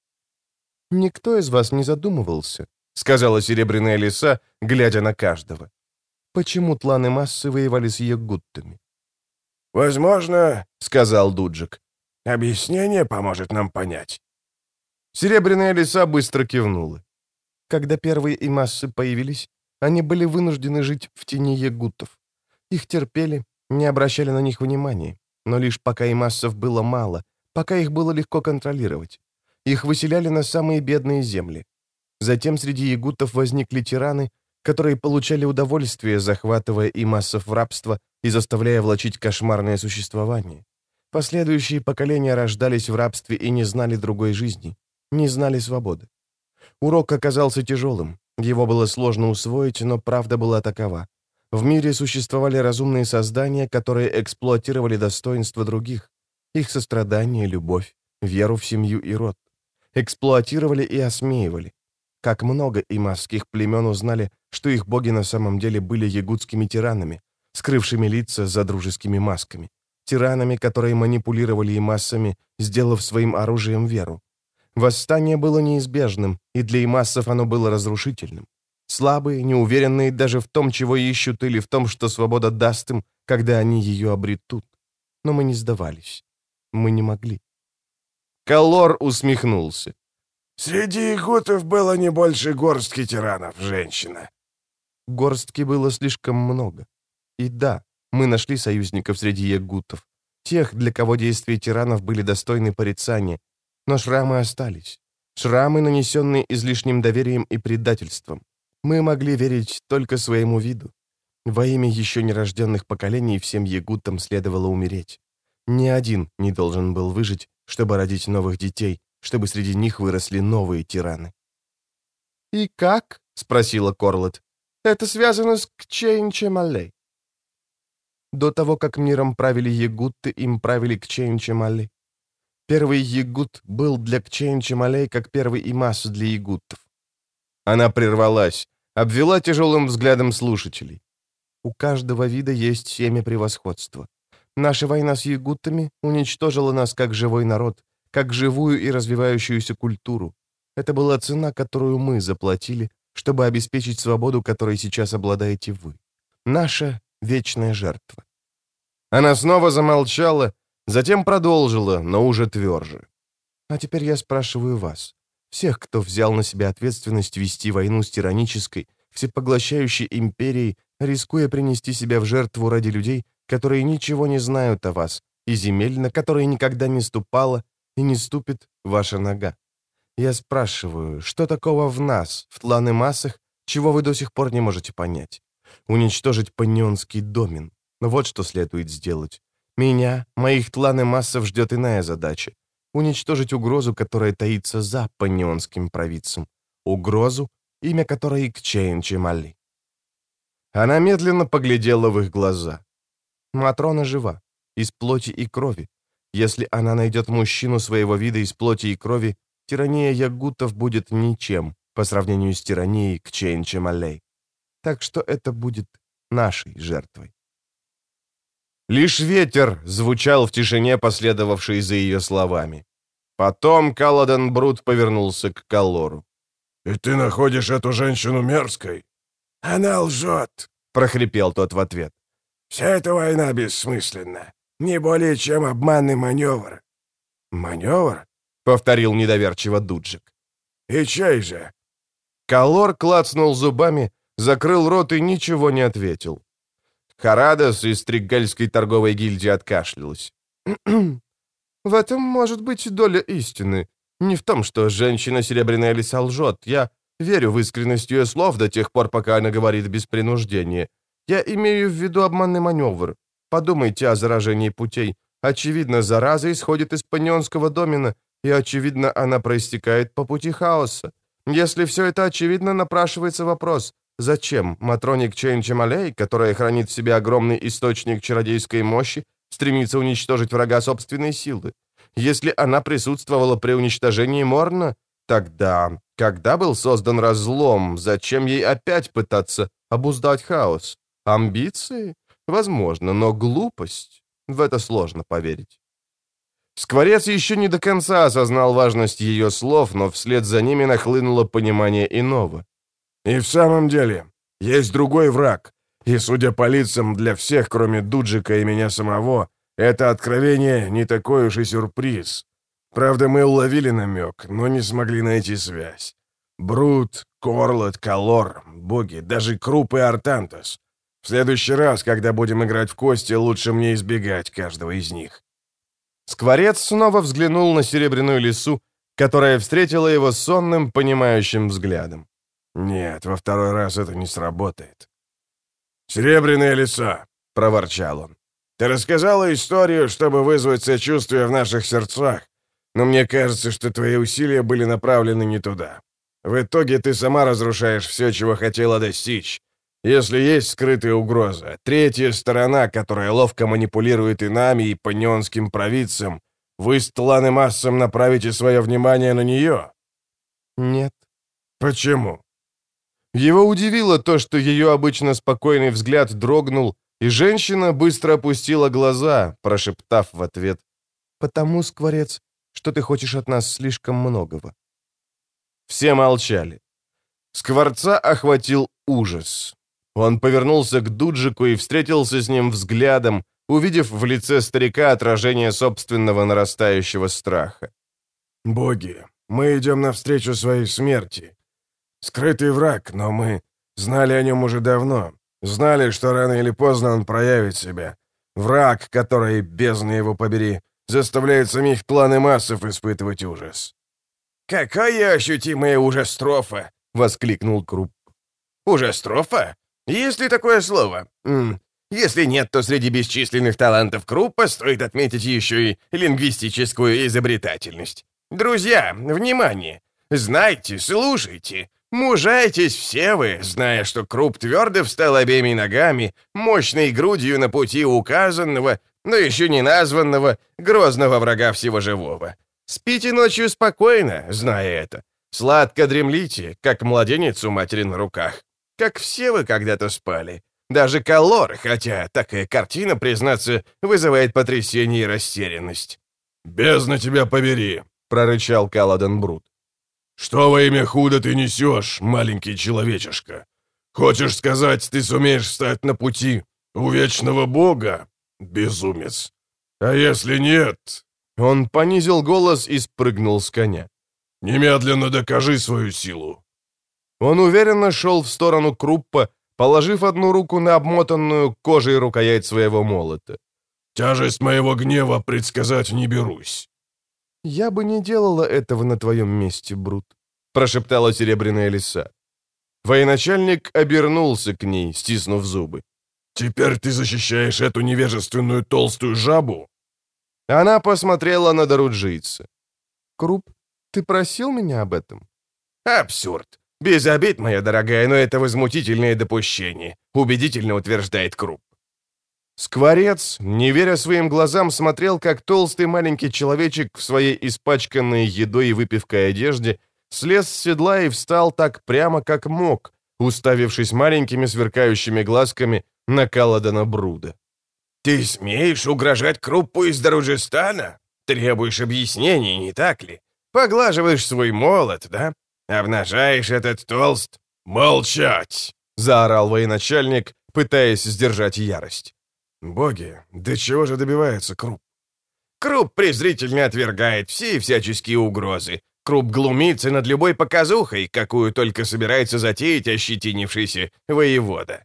«Никто из вас не задумывался», — сказала Серебряная Лиса, глядя на каждого. «Почему тланы массы воевали с ягуттами?» «Возможно, — сказал Дуджик, — объяснение поможет нам понять». Серебряная Лиса быстро кивнула. Когда первые имассы появились, они были вынуждены жить в тени ягуттов. Их терпели, не обращали на них внимания, но лишь пока имассов было мало, пока их было легко контролировать. Их выселяли на самые бедные земли. Затем среди ягуттов возникли тираны, которые получали удовольствие, захватывая имассов в рабство и заставляя влачить кошмарное существование. Последующие поколения рождались в рабстве и не знали другой жизни, не знали свободы. Урок оказался тяжелым, его было сложно усвоить, но правда была такова. В мире существовали разумные создания, которые эксплуатировали достоинства других, их сострадание, любовь, веру в семью и род. Эксплуатировали и осмеивали. Как много имасских племен узнали, что их боги на самом деле были ягудскими тиранами, скрывшими лица за дружескими масками. Тиранами, которые манипулировали имассами, сделав своим оружием веру. Восстание было неизбежным, и для имассов оно было разрушительным. Слабые, неуверенные даже в том, чего ищут, или в том, что свобода даст им, когда они ее обретут. Но мы не сдавались. Мы не могли. Калор усмехнулся. «Среди ягутов было не больше горстки тиранов, женщина». Горстки было слишком много. И да, мы нашли союзников среди ягутов, тех, для кого действия тиранов были достойны порицания, но шрамы остались. Шрамы, нанесенные излишним доверием и предательством. Мы могли верить только своему виду. Во имя еще нерожденных поколений всем ягутам следовало умереть. Ни один не должен был выжить, чтобы родить новых детей, чтобы среди них выросли новые тираны. «И как?» — спросила Корлет. «Это связано с Кчейн-Чемалей». До того, как миром правили ягутты, им правили Кчейн-Чемалей. Первый ягут был для Кчейн-Чемалей, как первый имас для ягуттов. Она прервалась, обвела тяжелым взглядом слушателей. У каждого вида есть семя превосходства. Наша война с ягуттами уничтожила нас как живой народ, как живую и развивающуюся культуру. Это была цена, которую мы заплатили, чтобы обеспечить свободу, которой сейчас обладаете вы. Наша вечная жертва. Она снова замолчала, затем продолжила, но уже тверже. А теперь я спрашиваю вас, всех, кто взял на себя ответственность вести войну с тиранической, всепоглощающей империей, рискуя принести себя в жертву ради людей, которые ничего не знают о вас, и земель, на которые никогда не ступала и не ступит ваша нога. Я спрашиваю, что такого в нас, в тланы-массах, чего вы до сих пор не можете понять? Уничтожить панионский домен. Вот что следует сделать. Меня, моих тланы-массов ждет иная задача. уничтожить угрозу, которая таится за панионским провидцем. Угрозу, имя которой Кчейн Чемали. Она медленно поглядела в их глаза. Матрона жива, из плоти и крови. Если она найдет мужчину своего вида из плоти и крови, тирания ягутов будет ничем по сравнению с тиранией Кчейн Чемалей. Так что это будет нашей жертвой. Лишь ветер звучал в тишине, последовавшей за ее словами. Потом Каладан Брут повернулся к Каллору. «И ты находишь эту женщину мерзкой?» «Она лжет», — прохрипел тот в ответ. «Вся эта война бессмысленна. Не более чем обманный маневр». «Маневр?» — повторил недоверчиво Дуджик. «И чей же?» Каллор клацнул зубами, закрыл рот и ничего не ответил. Харадас из Триггальской торговой гильдии откашлялась. «В этом может быть доля истины. Не в том, что женщина Серебряная Лиса лжет. Я верю в искренность ее слов до тех пор, пока она говорит без принуждения. Я имею в виду обманный маневр. Подумайте о заражении путей. Очевидно, зараза исходит из панионского домена, и, очевидно, она проистекает по пути хаоса. Если все это очевидно, напрашивается вопрос, зачем Матроне Кчейн Чемалей, которая хранит в себе огромный источник чародейской мощи, стремится уничтожить врага собственной силы? Если она присутствовала при уничтожении Морна, тогда, когда был создан разлом, зачем ей опять пытаться обуздать хаос? Амбиции? Возможно, но глупость? В это сложно поверить. Скворец еще не до конца осознал важность ее слов, но вслед за ними нахлынуло понимание иного. «И в самом деле, есть другой враг, и, судя по лицам, для всех, кроме Дуджика и меня самого, это откровение не такой уж и сюрприз. Правда, мы уловили намек, но не смогли найти связь. Брут, Корлот, Каллор, боги, даже Круп и Артантас. В следующий раз, когда будем играть в кости, лучше мне избегать каждого из них». Скворец снова взглянул на Серебряную Лису, которая встретила его сонным, понимающим взглядом. «Нет, во второй раз это не сработает». «Серебряная Лиса», — проворчал он, — «ты рассказала историю, чтобы вызвать сочувствие в наших сердцах, но мне кажется, что твои усилия были направлены не туда. В итоге ты сама разрушаешь все, чего хотела достичь. Если есть скрытая угроза, третья сторона, которая ловко манипулирует и нами, и панионским провидцем, вы с Тлан и Массом направите свое внимание на нее?» «Нет». «Почему?» Его удивило то, что ее обычно спокойный взгляд дрогнул, и женщина быстро опустила глаза, прошептав в ответ: «Потому, Скворец, что ты хочешь от нас слишком многого». Все молчали. Скворца охватил ужас. Он повернулся к Дуджику и встретился с ним взглядом, увидев в лице старика отражение собственного нарастающего страха. «Боги, мы идем навстречу своей смерти. Скрытый враг, но мы знали о нем уже давно. Знали, что рано или поздно он проявит себя. Враг, который, бездна его побери, заставляет самих Тлан и Массов испытывать ужас». «Какая ощутимая ужастрофа!» — воскликнул Круп. «Ужастрофа? Есть ли такое слово? М-м. Если нет, то среди бесчисленных талантов Круппа стоит отметить еще и лингвистическую изобретательность. Друзья, внимание! Знайте, слушайте, мужайтесь все вы, зная, что Крупп твердо встал обеими ногами, мощной грудью на пути указанного, но еще не названного, грозного врага всего живого. Спите ночью спокойно, зная это. Сладко дремлите, как младенец у матери на руках. Как все вы когда-то спали. Даже Каллор, хотя такая картина, признаться, вызывает потрясение и растерянность». «Бездна тебя побери», — прорычал Каладан Брут. «Что во имя худа ты несешь, маленький человечишка? Хочешь сказать, ты сумеешь встать на пути у вечного бога? Безумец. А если нет...» Он понизил голос и спрыгнул с коня. «Немедленно докажи свою силу». Он уверенно шел в сторону Круппа, положив одну руку на обмотанную кожей рукоять своего молота. «Тяжесть моего гнева предсказать не берусь». «Я бы не делала этого на твоем месте, Брут», — прошептала Серебряная Лиса. Военачальник обернулся к ней, стиснув зубы. «Теперь ты защищаешь эту невежественную толстую жабу?» Она посмотрела на Даруджийца. Круп, ты просил меня об этом?» «Абсурд. Без обид, моя дорогая, но это возмутительное допущение», — убедительно утверждает Круп. Скворец, не веря своим глазам, смотрел, как толстый маленький человечек в своей испачканной едой и выпивкой одежде слез с седла и встал так прямо, как мог, уставившись маленькими сверкающими глазками на Каладана Бруда. «Ты смеешь угрожать Круппу из Даруджистана? Требуешь объяснений, не так ли? Поглаживаешь свой молот, да? Обнажаешь этот толст...» «Молчать!» — заорал военачальник, пытаясь сдержать ярость. «Боги, до чего же добивается Круп?» Круп презрительно отвергает все всяческие угрозы. Круп глумится над любой показухой, какую только собирается затеять ощетинившийся воевода.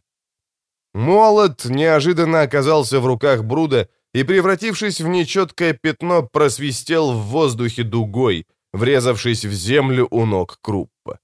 Молот неожиданно оказался в руках Бруда и, превратившись в нечеткое пятно, просвистел в воздухе дугой, врезавшись в землю у ног Круппа.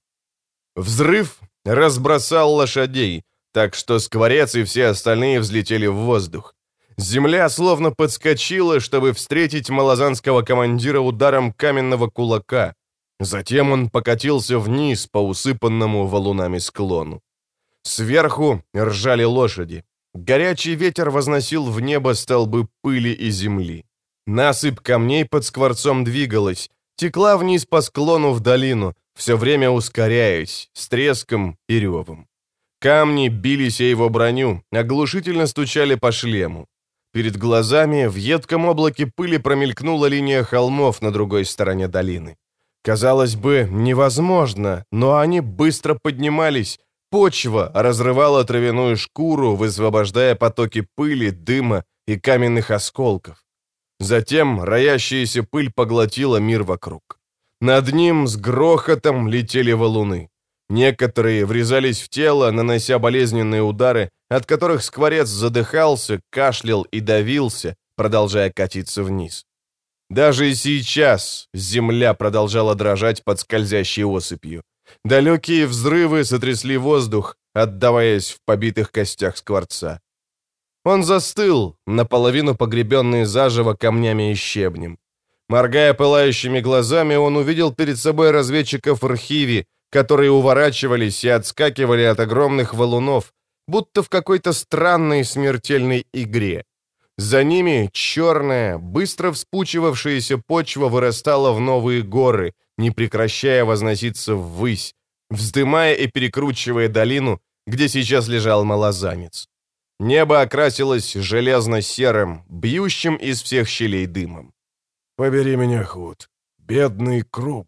Взрыв разбросал лошадей, так что Скворец и все остальные взлетели в воздух. Земля словно подскочила, чтобы встретить малозанского командира ударом каменного кулака. Затем он покатился вниз по усыпанному валунами склону. Сверху ржали лошади. Горячий ветер возносил в небо столбы пыли и земли. Насыпь камней под Скворцом двигалась, текла вниз по склону в долину, все время ускоряясь, с треском и ревом. Камни бились о его броню, оглушительно стучали по шлему. Перед глазами в едком облаке пыли промелькнула линия холмов на другой стороне долины. Казалось бы, невозможно, но они быстро поднимались. Почва разрывала травяную шкуру, высвобождая потоки пыли, дыма и каменных осколков. Затем роящаяся пыль поглотила мир вокруг. Над ним с грохотом летели валуны. Некоторые врезались в тело, нанося болезненные удары, от которых Скворец задыхался, кашлял и давился, продолжая катиться вниз. Даже и сейчас земля продолжала дрожать под скользящей осыпью. Далекие взрывы сотрясли воздух, отдаваясь в побитых костях Скворца. Он застыл, наполовину погребенный заживо камнями и щебнем. Моргая пылающими глазами, он увидел перед собой разведчиков Рхиви, которые уворачивались и отскакивали от огромных валунов, будто в какой-то странной смертельной игре. За ними черная, быстро вспучивавшаяся почва вырастала в новые горы, не прекращая возноситься ввысь, вздымая и перекручивая долину, где сейчас лежал малозанец. Небо окрасилось железно-серым, бьющим из всех щелей дымом. «Побери меня, Худ, бедный Круп!»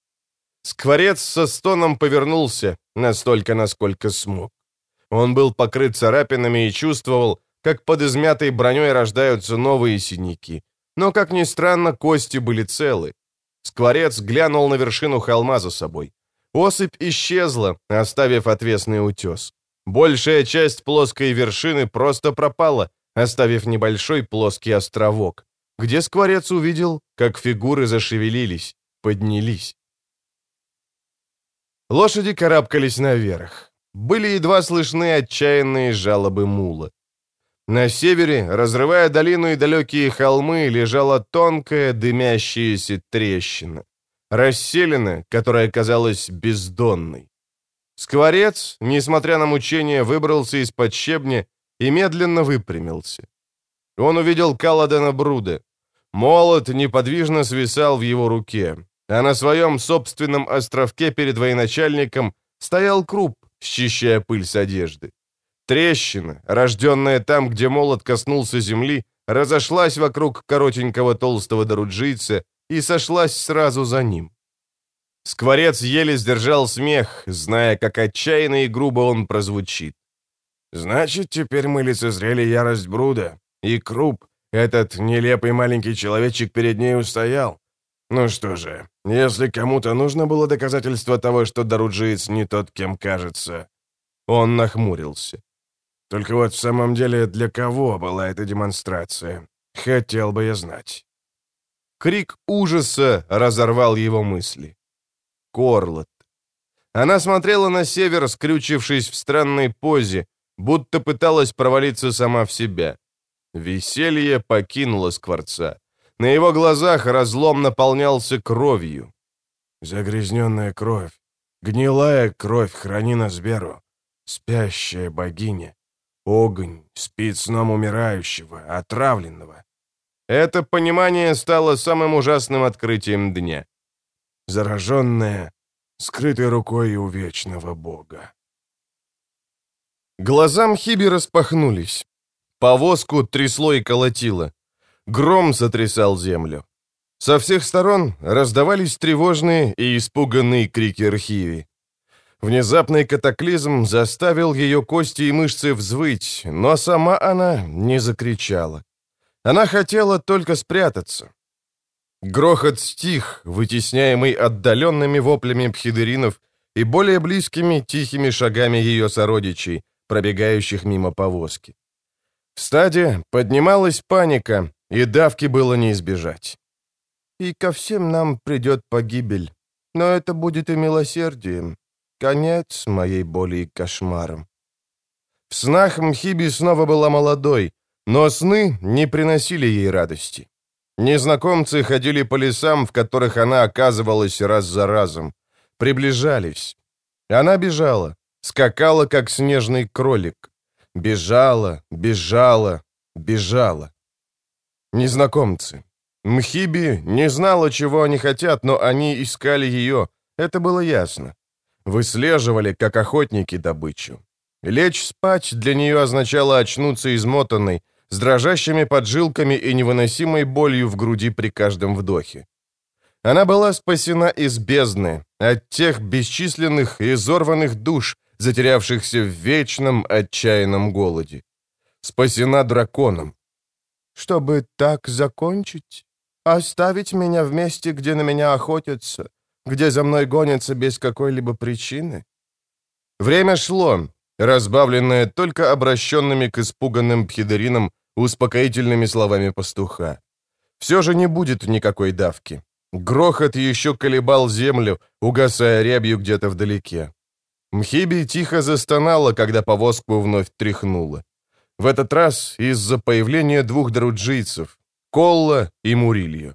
Скворец со стоном повернулся, настолько, насколько смог. Он был покрыт царапинами и чувствовал, как под измятой броней рождаются новые синяки. Но, как ни странно, кости были целы. Скворец глянул на вершину холма за собой. Осыпь исчезла, оставив отвесный утес. Большая часть плоской вершины просто пропала, оставив небольшой плоский островок, где Скворец увидел, как фигуры зашевелились, поднялись. Лошади карабкались наверх. Были едва слышны отчаянные жалобы мула. На севере, разрывая долину и далекие холмы, лежала тонкая дымящаяся трещина. Расселена, которая казалась бездонной. Скворец, несмотря на мучения, выбрался из-под щебня и медленно выпрямился. Он увидел Каладана Бруда. Молот неподвижно свисал в его руке, а на своем собственном островке перед военачальником стоял Круп, счищая пыль с одежды. Трещина, рожденная там, где молот коснулся земли, разошлась вокруг коротенького толстого даруджийца и сошлась сразу за ним. Скворец еле сдержал смех, зная, как отчаянно и грубо он прозвучит. «Значит, теперь мы лицезрели ярость Бруда, и Круп, этот нелепый маленький человечек, перед ней устоял. Ну что же, если кому-то нужно было доказательство того, что даруджиец не тот, кем кажется...» Он нахмурился. «Только вот в самом деле для кого была эта демонстрация? Хотел бы я знать». Крик ужаса разорвал его мысли. Корлот. Она смотрела на север, скрючившись в странной позе, будто пыталась провалиться сама в себя. Веселье покинуло Скворца. На его глазах разлом наполнялся кровью. Загрязненная кровь, гнилая кровь храни нас Беру, спящая богиня. Огонь спит сном умирающего, отравленного. Это понимание стало самым ужасным открытием дня. Зараженная, скрытой рукой у вечного бога. Глаза Мхиби распахнулись. Повозку трясло и колотило. Гром сотрясал землю. Со всех сторон раздавались тревожные и испуганные крики Рхиви. Внезапный катаклизм заставил ее кости и мышцы взвыть, но сама она не закричала. Она хотела только спрятаться. Грохот стих, вытесняемый отдаленными воплями пхидеринов и более близкими тихими шагами ее сородичей, пробегающих мимо повозки. В стаде поднималась паника, и давки было не избежать. «И ко всем нам придет погибель, но это будет и милосердием. Конец моей боли и кошмарам». В снах Мхиби снова была молодой, но сны не приносили ей радости. Незнакомцы ходили по лесам, в которых она оказывалась раз за разом. Приближались. Она бежала, скакала, как снежный кролик. Бежала, бежала, бежала. Незнакомцы. Мхиби не знала, чего они хотят, но они искали ее. Это было ясно. Выслеживали, как охотники, добычу. Лечь спать для нее означало очнуться измотанной, с дрожащими поджилками и невыносимой болью в груди при каждом вдохе. Она была спасена из бездны, от тех бесчисленных и изорванных душ, затерявшихся в вечном отчаянном голоде. Спасена драконом. Чтобы так закончить? Оставить меня в месте, где на меня охотятся, где за мной гонятся без какой-либо причины? Время шло, разбавленное только обращенными к испуганным пхидеринам успокоительными словами пастуха. Все же не будет никакой давки. Грохот еще колебал землю, угасая рябью где-то вдалеке. Мхиби тихо застонала, когда повозку вновь тряхнула. В этот раз из-за появления двух друджийцев — Колла и Мурилью.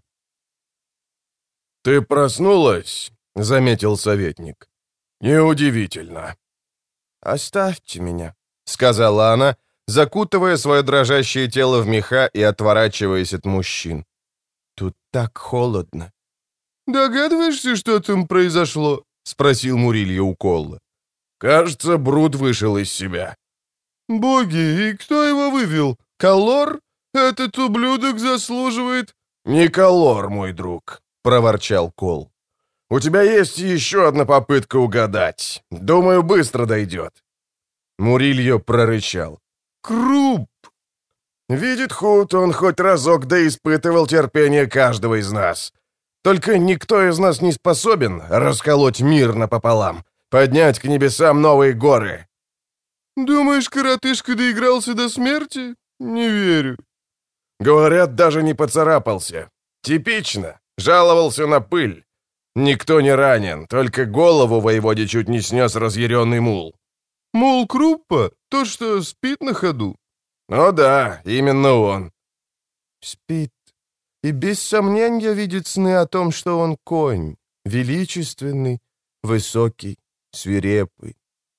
«Ты проснулась?» — заметил советник. «Неудивительно». «Оставьте меня», — сказала она, закутывая свое дрожащее тело в меха и отворачиваясь от мужчин. «Тут так холодно». «Догадываешься, что там произошло?» — спросил Мурилья у Колла. «Кажется, Брут вышел из себя». «Боги, и кто его вывел? Калор? Этот ублюдок заслуживает...» «Не Калор, мой друг», — проворчал Кол. «У тебя есть еще одна попытка угадать. Думаю, быстро дойдет». Мурильо прорычал. «Круп!» «Видит Худ, он хоть разок да испытывал терпение каждого из нас. Только никто из нас не способен расколоть мир напополам, поднять к небесам новые горы». «Думаешь, коротышка доигрался до смерти? Не верю». Говорят, даже не поцарапался. Типично. Жаловался на пыль. Никто не ранен, только голову воеводе чуть не снес разъяренный мул. Мул Круппа? Тот, что спит на ходу? Ну да, именно он. Спит. И без сомнения видит сны о том, что он конь. Величественный, высокий, свирепый.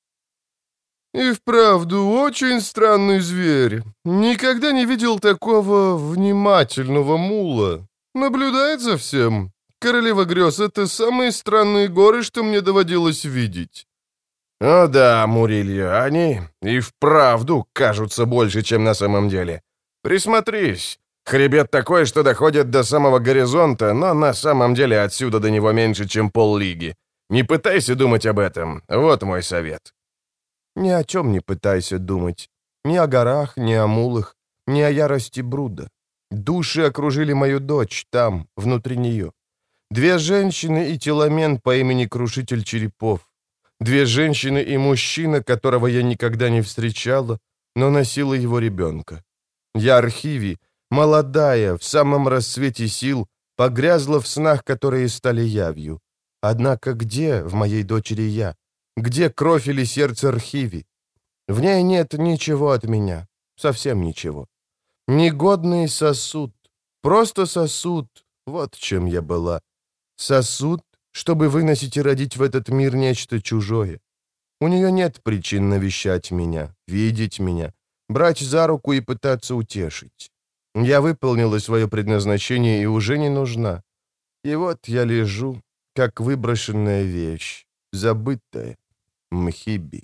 И вправду очень странный зверь. Никогда не видел такого внимательного мула. Наблюдает за всем. Королева грез — это самые странные горы, что мне доводилось видеть. О да, Мурилья, они и вправду кажутся больше, чем на самом деле. Присмотрись. Хребет такой, что доходит до самого горизонта, но на самом деле отсюда до него меньше, чем поллиги. Не пытайся думать об этом. Вот мой совет. Ни о чем не пытайся думать. Ни о горах, ни о мулах, ни о ярости Бруда. Души окружили мою дочь там, внутри нее. Две женщины и теломен по имени Крушитель Черепов. Две женщины и мужчина, которого я никогда не встречала, но носила его ребенка. Я Архиви, молодая, в самом расцвете сил, погрязла в снах, которые стали явью. Однако где в моей дочери я? Где кровь или сердце Архиви? В ней нет ничего от меня, совсем ничего. Негодный сосуд, Просто сосуд, вот чем я была. Сосуд, чтобы выносить и родить в этот мир нечто чужое. У нее нет причин навещать меня, видеть меня, брать за руку и пытаться утешить. Я выполнила свое предназначение и уже не нужна. И вот я лежу, как выброшенная вещь, забытая, Мхиби.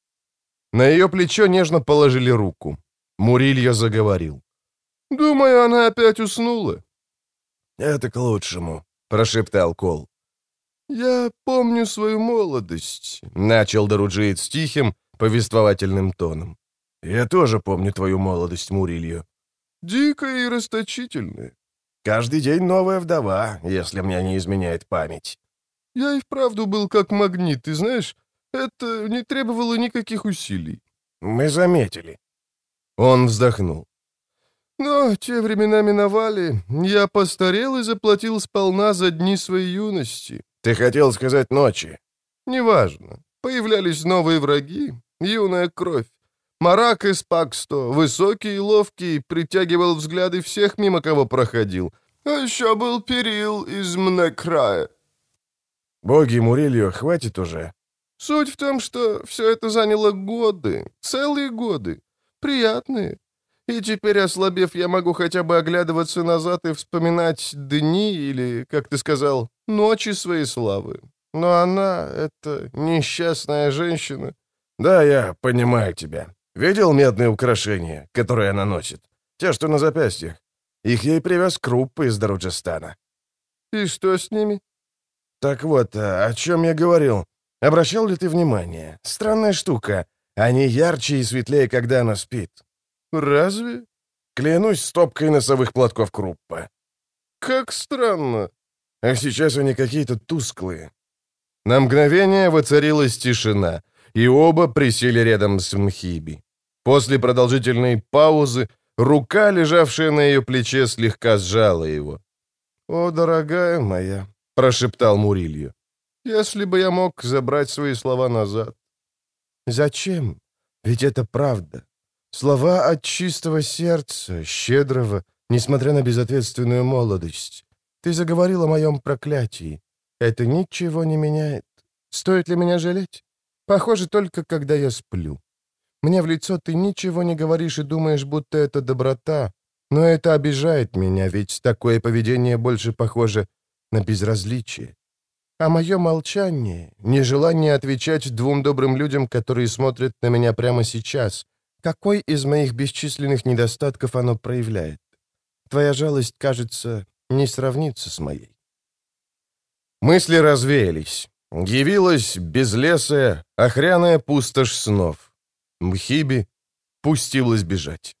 На ее плечо нежно положили руку. Мурилья заговорил. «Думаю, она опять уснула». «Это к лучшему», — прошептал Кол. «Я помню свою молодость», — начал Даруджиет с тихим, повествовательным тоном. «Я тоже помню твою молодость, Мурилья». «Дикая и расточительная». «Каждый день новая вдова, если мне не изменяет память». «Я и вправду был как магнит, и знаешь, это не требовало никаких усилий». «Мы заметили». Он вздохнул. «Но те времена миновали. Я постарел и заплатил сполна за дни своей юности». «Ты хотел сказать ночи». «Неважно. Появлялись новые враги, юная кровь. Марак из Паксто, высокий и ловкий, притягивал взгляды всех, мимо кого проходил. А еще был Перил из Мнекрая». «Боги, Мурильо, хватит уже». «Суть в том, что все это заняло годы, целые годы, приятные. И теперь, ослабев, я могу хотя бы оглядываться назад и вспоминать дни или, как ты сказал, ночи своей славы. Но она, эта несчастная женщина...» «Да, я понимаю тебя. Видел медные украшения, которые она носит? Те, что на запястьях. Их ей привез Крупп из Даруджистана». «И что с ними?» «Так вот, о чем я говорил. Обращал ли ты внимание? Странная штука. Они ярче и светлее, когда она спит». «Разве?» «Клянусь стопкой носовых платков Круппа». «Как странно». «А сейчас они какие-то тусклые». На мгновение воцарилась тишина, и оба присели рядом с Мхиби. После продолжительной паузы рука, лежавшая на ее плече, слегка сжала его. «О, дорогая моя», — прошептал Мурильо, — «если бы я мог забрать свои слова назад». «Зачем? Ведь это правда. Слова от чистого сердца, щедрого, несмотря на безответственную молодость. Ты заговорил о моем проклятии. Это ничего не меняет. Стоит ли меня жалеть? Похоже, только когда я сплю. Мне в лицо ты ничего не говоришь и думаешь, будто это доброта. Но это обижает меня, ведь такое поведение больше похоже на безразличие. А мое молчание, нежелание отвечать двум добрым людям, которые смотрят на меня прямо сейчас, какой из моих бесчисленных недостатков оно проявляет? Твоя жалость, кажется, не сравнится с моей». Мысли развеялись. Явилась безлесая, охряная пустошь снов. Мхиби пустилась бежать.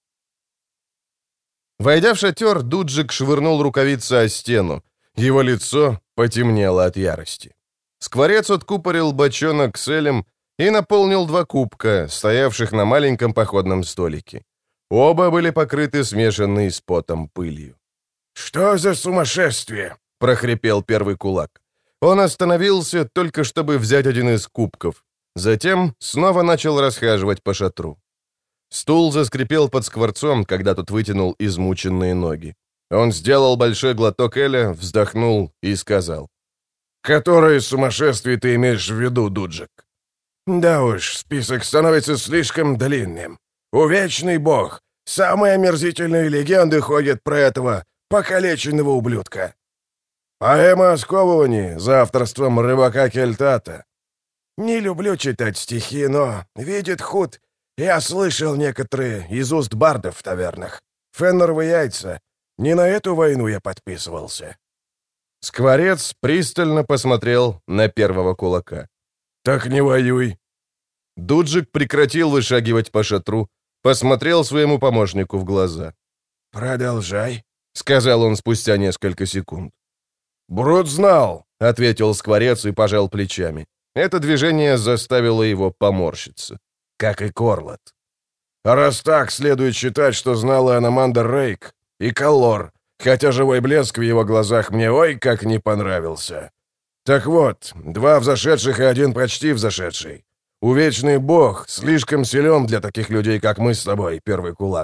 Войдя в шатер, Дуджик швырнул рукавицы о стену. Его лицо потемнело от ярости. Скворец откупорил бочонок с элем и наполнил два кубка, стоявших на маленьком походном столике. Оба были покрыты смешанной с потом пылью. «Что за сумасшествие?» — прохрипел первый кулак. Он остановился, только чтобы взять один из кубков. Затем снова начал расхаживать по шатру. Стул заскрипел под скворцом, когда тот вытянул измученные ноги. Он сделал большой глоток эля, вздохнул и сказал: «Которое из сумасшествий ты имеешь в виду, Дуджик?» «Да уж, список становится слишком длинным. Увечный бог. Самые омерзительные легенды ходят про этого покалеченного ублюдка. Поэма о сковывании за авторством рыбака Кельтата. Не люблю читать стихи, но, видит худ, я слышал некоторые из уст бардов в тавернах. Фенноровы яйца. Не на эту войну я подписывался». Скворец пристально посмотрел на первого кулака. «Так не воюй». Дуджик прекратил вышагивать по шатру, посмотрел своему помощнику в глаза. «Продолжай», — сказал он спустя несколько секунд. «Брут знал», — ответил скворец и пожал плечами. Это движение заставило его поморщиться. Как и Корлот. «А раз так, следует считать, что знала Аноманда Рейк и Каллор, хотя живой блеск в его глазах мне ой как не понравился. Так вот, два взошедших и один почти взошедший. Увечный бог слишком силен для таких людей, как мы с тобой, первый кулак.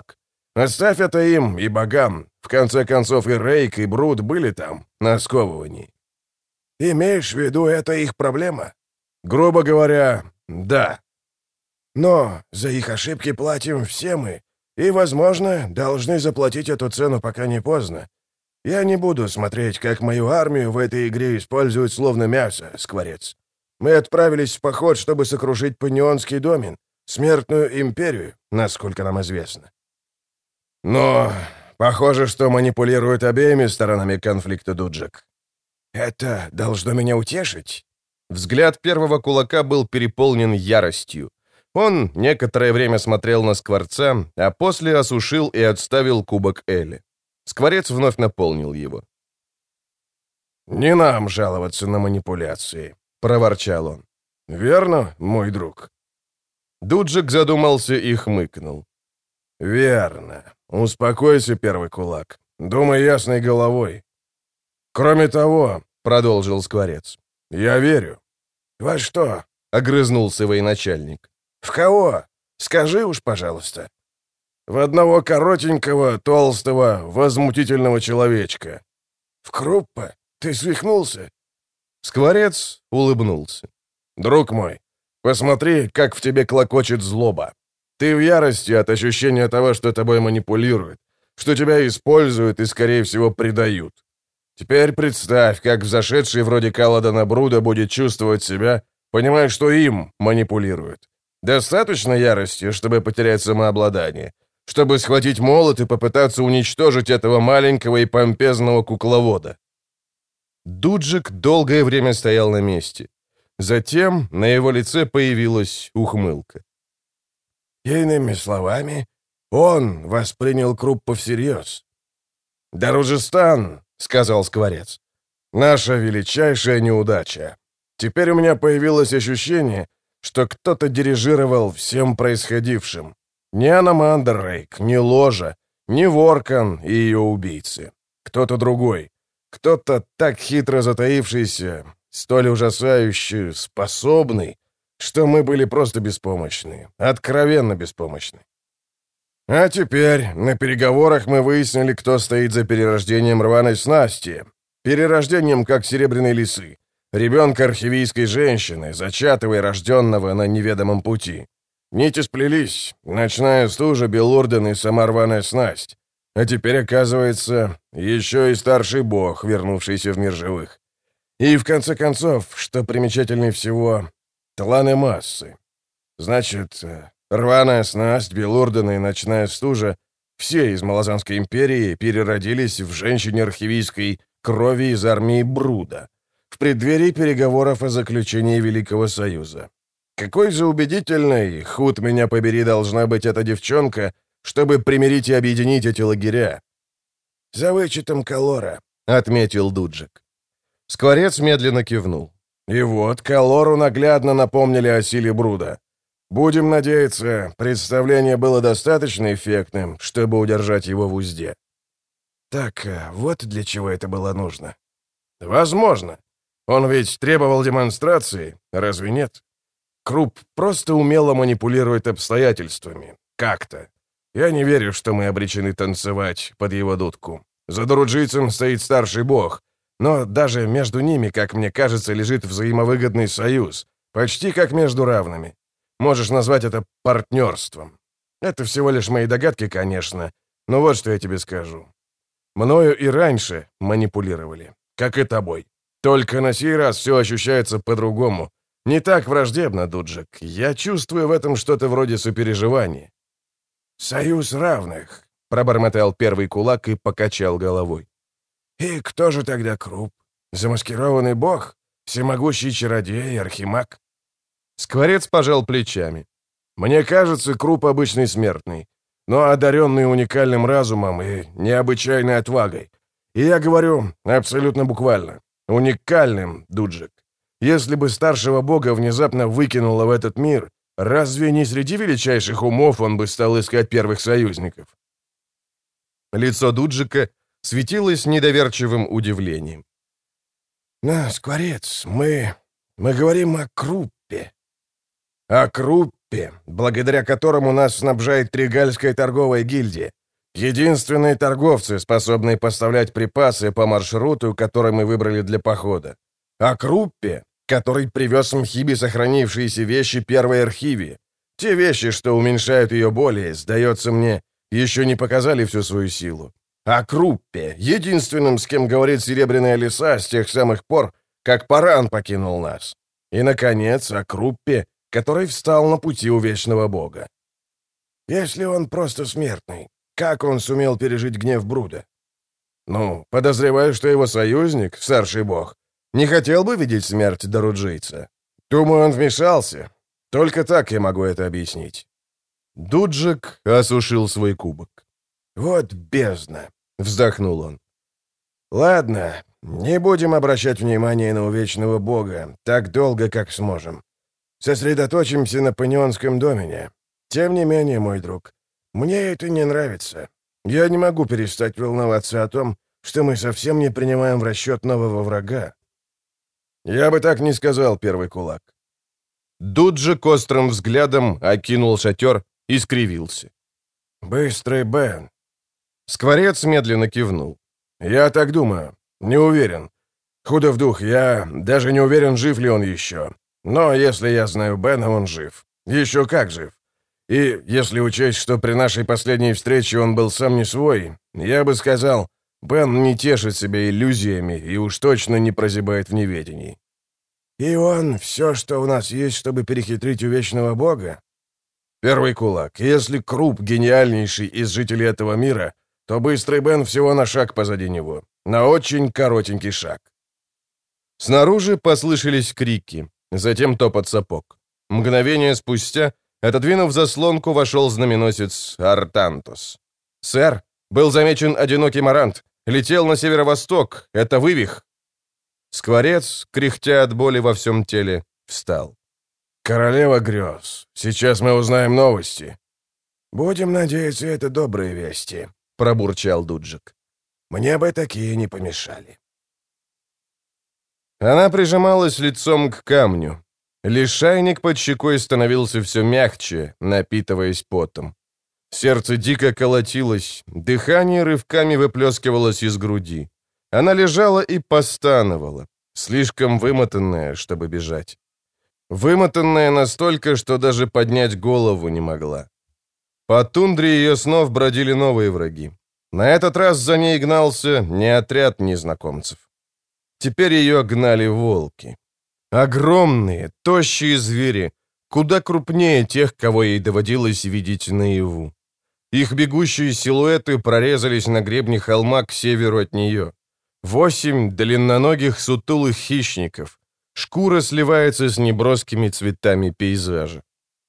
Оставь это им и богам. В конце концов, и Рейк, и Бруд были там, на сковывании. Имеешь в виду, это их проблема? Грубо говоря, да. Но за их ошибки платим все мы, и, возможно, должны заплатить эту цену, пока не поздно. Я не буду смотреть, как мою армию в этой игре используют словно мясо, Скворец. Мы отправились в поход, чтобы сокрушить Панионский домен, смертную империю, насколько нам известно. Но похоже, что манипулируют обеими сторонами конфликта, Дуджек. Это должно меня утешить. Взгляд первого кулака был переполнен яростью. Он некоторое время смотрел на Скворца, а после осушил и отставил кубок Эли. Скворец вновь наполнил его. «Не нам жаловаться на манипуляции», — проворчал он. «Верно, мой друг?» Дуджик задумался и хмыкнул. «Верно. Успокойся, первый кулак. Думай ясной головой. Кроме того, — продолжил Скворец, — я верю». «Во что?» — огрызнулся военачальник. «В кого? Скажи уж, пожалуйста». «В одного коротенького, толстого, возмутительного человечка». «В Круппа? Ты свихнулся?» Скворец улыбнулся. «Друг мой, посмотри, как в тебе клокочет злоба. Ты в ярости от ощущения того, что тобой манипулируют, что тебя используют и, скорее всего, предают. Теперь представь, как взошедший вроде Каладана Бруда будет чувствовать себя, понимая, что им манипулируют. Достаточно ярости, чтобы потерять самообладание, чтобы схватить молот и попытаться уничтожить этого маленького и помпезного кукловода». Дуджик долгое время стоял на месте. Затем на его лице появилась ухмылка. «Иными словами, он воспринял Круппа всерьез». «Даружестан», — сказал Скворец, — «наша величайшая неудача. Теперь у меня появилось ощущение, что кто-то дирижировал всем происходившим. Не Аномандр Рейк, не Ложа, не Воркан и ее убийцы. Кто-то другой. Кто-то так хитро затаившийся, столь ужасающе способный, что мы были просто беспомощны, откровенно беспомощны. А теперь на переговорах мы выяснили, кто стоит за перерождением рваной снасти. Перерождением, как серебряной лисы. Ребенка архивийской женщины, зачатого и рожденного на неведомом пути. Нити сплелись, ночная стужа, Белурден и сама рваная снасть. А теперь, оказывается, еще и старший бог, вернувшийся в мир живых. И, в конце концов, что примечательнее всего, тланы массы. Значит, рваная снасть, Белурден и ночная стужа — все из Малазанской империи переродились в женщине архивийской крови из армии Бруда в преддверии переговоров о заключении Великого Союза. Какой же убедительной, худ меня побери, должна быть эта девчонка, чтобы примирить и объединить эти лагеря. «За вычетом Калора», — отметил Дуджик. Скворец медленно кивнул. «И вот Калору наглядно напомнили о силе Бруда. Будем надеяться, представление было достаточно эффектным, чтобы удержать его в узде». «Так вот для чего это было нужно». «Возможно. Он ведь требовал демонстрации, разве нет? Крупп просто умело манипулирует обстоятельствами. Как-то. Я не верю, что мы обречены танцевать под его дудку. За Доруджийцем стоит старший бог, но даже между ними, как мне кажется, лежит взаимовыгодный союз, почти как между равными. Можешь назвать это партнерством. Это всего лишь мои догадки, конечно, но вот что я тебе скажу. Мною и раньше манипулировали, как и тобой. Только на сей раз все ощущается по-другому. Не так враждебно, Дуджик. Я чувствую в этом что-то вроде сопереживания. «Союз равных», — пробормотал первый кулак и покачал головой. «И кто же тогда Крупп? Замаскированный бог? Всемогущий чародей, архимаг?» Скворец пожал плечами. «Мне кажется, Крупп обычный смертный, но одаренный уникальным разумом и необычайной отвагой. И я говорю абсолютно буквально. Уникальным, Дуджик. Если бы старшего бога внезапно выкинуло в этот мир, разве не среди величайших умов он бы стал искать первых союзников?» Лицо Дуджика светилось недоверчивым удивлением. «Но, Скворец, мы... мы говорим о Круппе. О Круппе, благодаря которому нас снабжает Тригальская торговая гильдия. Единственные торговцы, способные поставлять припасы по маршруту, который мы выбрали для похода. О Круппе, который привез Мхибе сохранившиеся вещи первой архиве. Те вещи, что уменьшают ее боли, сдается мне, еще не показали всю свою силу. О Круппе, единственным, с кем говорит Серебряная Лиса с тех самых пор, как Паран покинул нас. И, наконец, о Круппе, который встал на пути у Вечного Бога. Если он просто смертный, как он сумел пережить гнев Бруда? Ну, подозреваю, что его союзник, старший бог, не хотел бы видеть смерть Даруджийца. Думаю, он вмешался. Только так я могу это объяснить. Дуджик осушил свой кубок. «Вот бездна!» — вздохнул он. «Ладно, не будем обращать внимание на увечного бога так долго, как сможем. Сосредоточимся на Панионском домене. Тем не менее, мой друг, мне это не нравится. Я не могу перестать волноваться о том, что мы совсем не принимаем в расчет нового врага». «Я бы так не сказал, первый кулак». Дуджик острым взглядом окинул шатер и скривился. «Быстрый Бен». Скворец медленно кивнул. «Я так думаю. Не уверен. Худо в дух, я даже не уверен, жив ли он еще. Но если я знаю Бена, он жив. Еще как жив. И если учесть, что при нашей последней встрече он был сам не свой, я бы сказал, Бен не тешит себя иллюзиями и уж точно не прозябает в неведении». «И он все, что у нас есть, чтобы перехитрить увечного бога?» «Первый кулак. Если Круп гениальнейший из жителей этого мира, то Быстрый Бен всего на шаг позади него. На очень коротенький шаг». Снаружи послышались крики, затем топот сапог. Мгновение спустя, отодвинув заслонку, вошел знаменосец Артантос. «Сэр, был замечен одинокий марант. Летел на северо-восток. Это вывих». Скворец, кряхтя от боли во всем теле, встал. «Королева грез. Сейчас мы узнаем новости». «Будем надеяться, это добрые вести», — пробурчал Дуджик. «Мне бы такие не помешали». Она прижималась лицом к камню. Лишайник под щекой становился все мягче, напитываясь потом. Сердце дико колотилось, дыхание рывками выплескивалось из груди. Она лежала и постановала, слишком вымотанная, чтобы бежать. Вымотанная настолько, что даже поднять голову не могла. По тундре ее снов бродили новые враги. На этот раз за ней гнался не отряд незнакомцев. Теперь ее гнали волки. Огромные, тощие звери, куда крупнее тех, кого ей доводилось видеть наяву. Их бегущие силуэты прорезались на гребне холма к северу от нее. Восемь длинноногих сутулых хищников. Шкура сливается с неброскими цветами пейзажа.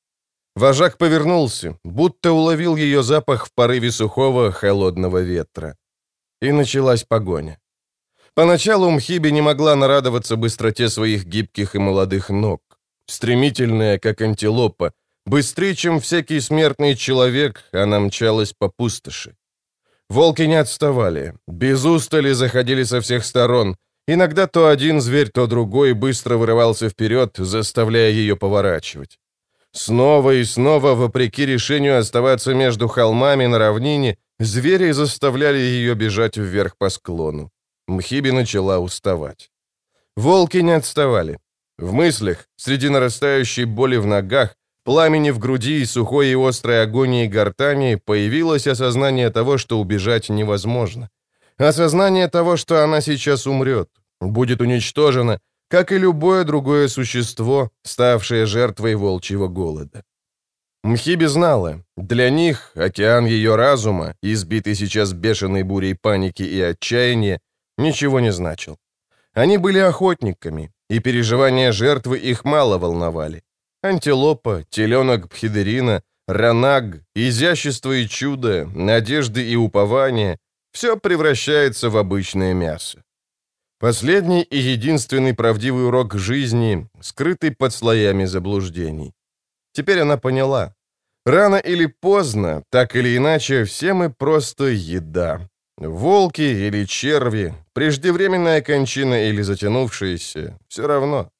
Вожак повернулся, будто уловил ее запах в порыве сухого, холодного ветра. И началась погоня. Поначалу Мхибе не могла нарадоваться быстроте своих гибких и молодых ног. Стремительная, как антилопа, быстрее, чем всякий смертный человек, она мчалась по пустоши. Волки не отставали, без устали заходили со всех сторон. Иногда то один зверь, то другой быстро вырывался вперед, заставляя ее поворачивать. Снова и снова, вопреки решению оставаться между холмами на равнине, звери заставляли ее бежать вверх по склону. Мхибе начала уставать. Волки не отставали. В мыслях, среди нарастающей боли в ногах, пламени в груди и сухой и острой агонии гортани появилось осознание того, что убежать невозможно. Осознание того, что она сейчас умрет, будет уничтожена, как и любое другое существо, ставшее жертвой волчьего голода. Мхибе знала, для них океан ее разума, избитый сейчас бешеной бурей паники и отчаяния, ничего не значил. Они были охотниками, и переживания жертвы их мало волновали. Антилопа, теленок Пхидерина, ранаг, изящество и чудо, надежды и упования — все превращается в обычное мясо. Последний и единственный правдивый урок жизни, скрытый под слоями заблуждений. Теперь она поняла. Рано или поздно, так или иначе, все мы просто еда. Волки или черви, преждевременная кончина или затянувшаяся, все равно.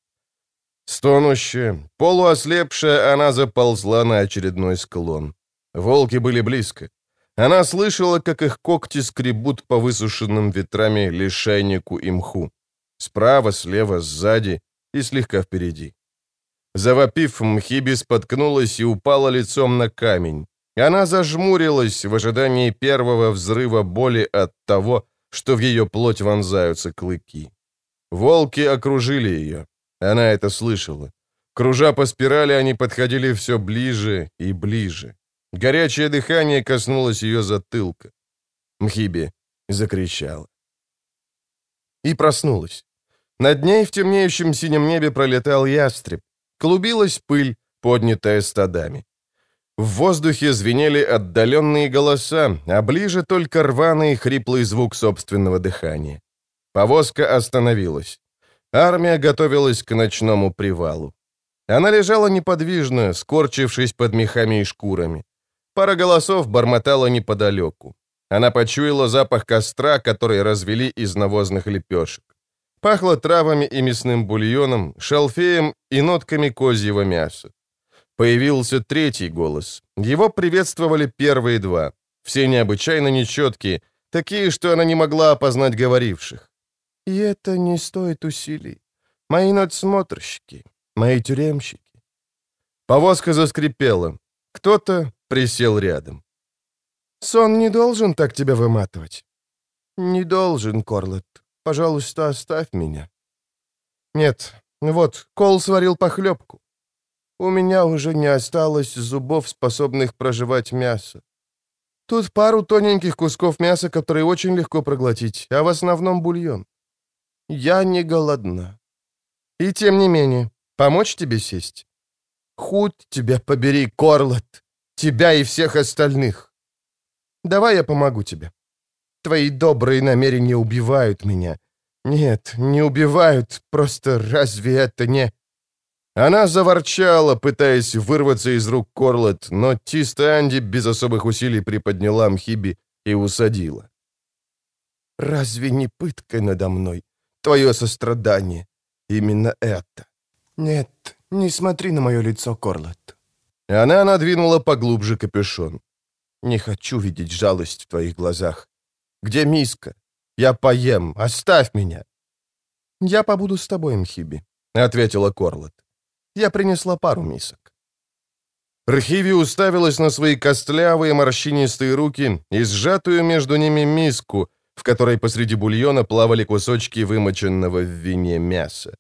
Стонущая, полуослепшая, она заползла на очередной склон. Волки были близко. Она слышала, как их когти скребут по высушенным ветрами лишайнику и мху. Справа, слева, сзади и слегка впереди. Завопив, Мхиби споткнулась и упала лицом на камень. Она зажмурилась в ожидании первого взрыва боли от того, что в ее плоть вонзаются клыки. Волки окружили ее. Она это слышала. Кружа по спирали, они подходили все ближе и ближе. Горячее дыхание коснулось ее затылка. Мхиби закричала. И проснулась. Над ней в темнеющем синем небе пролетал ястреб. Клубилась пыль, поднятая стадами. В воздухе звенели отдаленные голоса, а ближе только рваный хриплый звук собственного дыхания. Повозка остановилась. Армия готовилась к ночному привалу. Она лежала неподвижно, скорчившись под мехами и шкурами. Пара голосов бормотала неподалеку. Она почуяла запах костра, который развели из навозных лепешек. Пахло травами и мясным бульоном, шалфеем и нотками козьего мяса. Появился третий голос. Его приветствовали первые два. Все необычайно нечеткие, такие, что она не могла опознать говоривших. «И это не стоит усилий. Мои надсмотрщики, мои тюремщики». Повозка заскрипела. Кто-то присел рядом. «Сон не должен так тебя выматывать?» «Не должен, Корлет. Пожалуйста, оставь меня». «Нет, вот, Кол сварил похлебку. У меня уже не осталось зубов, способных прожевать мясо. Тут пару тоненьких кусков мяса, которые очень легко проглотить, а в основном бульон. Я не голодна. И тем не менее, помочь тебе сесть? Худ тебя побери, Корлет, тебя и всех остальных. Давай я помогу тебе. Твои добрые намерения убивают меня. Нет, не убивают, просто разве это не...» Она заворчала, пытаясь вырваться из рук Корлет, но Тиста Анди без особых усилий приподняла Мхиби и усадила. «Разве не пытка надо мной? Твое сострадание. Именно это. Нет, не смотри на мое лицо, Корлет». Она надвинула поглубже капюшон. «Не хочу видеть жалость в твоих глазах. Где миска? Я поем. Оставь меня». «Я побуду с тобой, Мхиби», — ответила Корлет. «Я принесла пару мисок». Рхиви уставилась на свои костлявые морщинистые руки и сжатую между ними миску, в которой посреди бульона плавали кусочки вымоченного в вине мяса.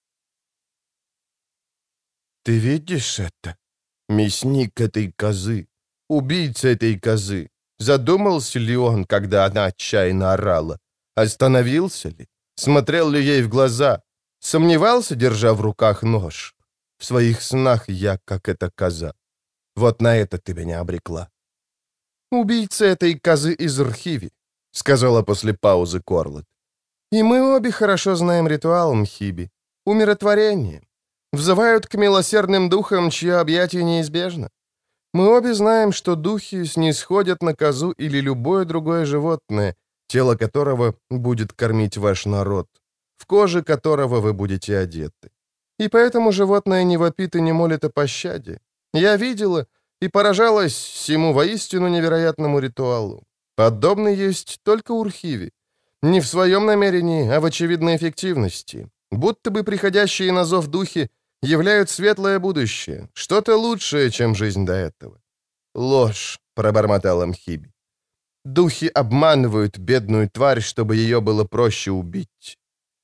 «Ты видишь это? Мясник этой козы, убийца этой козы. Задумался ли он, когда она отчаянно орала? Остановился ли? Смотрел ли ей в глаза? Сомневался, держа в руках нож? В своих снах я, как эта коза. Вот на это ты меня обрекла». «Убийца этой козы из Рхиви», — сказала после паузы Корлет. «И мы обе хорошо знаем ритуал Мхиби. Умиротворение. Взывают к милосердным духам, чье объятие неизбежно. Мы обе знаем, что духи снисходят на козу или любое другое животное, тело которого будет кормить ваш народ, в коже которого вы будете одеты. И поэтому животное не вопит и не молит о пощаде. Я видела и поражалась всему воистину невероятному ритуалу. Подобный есть только у Рхиви. Не в своем намерении, а в очевидной эффективности. Будто бы приходящие на зов духи являют светлое будущее, что-то лучшее, чем жизнь до этого. «Ложь», — пробормотала Мхиби. «Духи обманывают бедную тварь, чтобы ее было проще убить».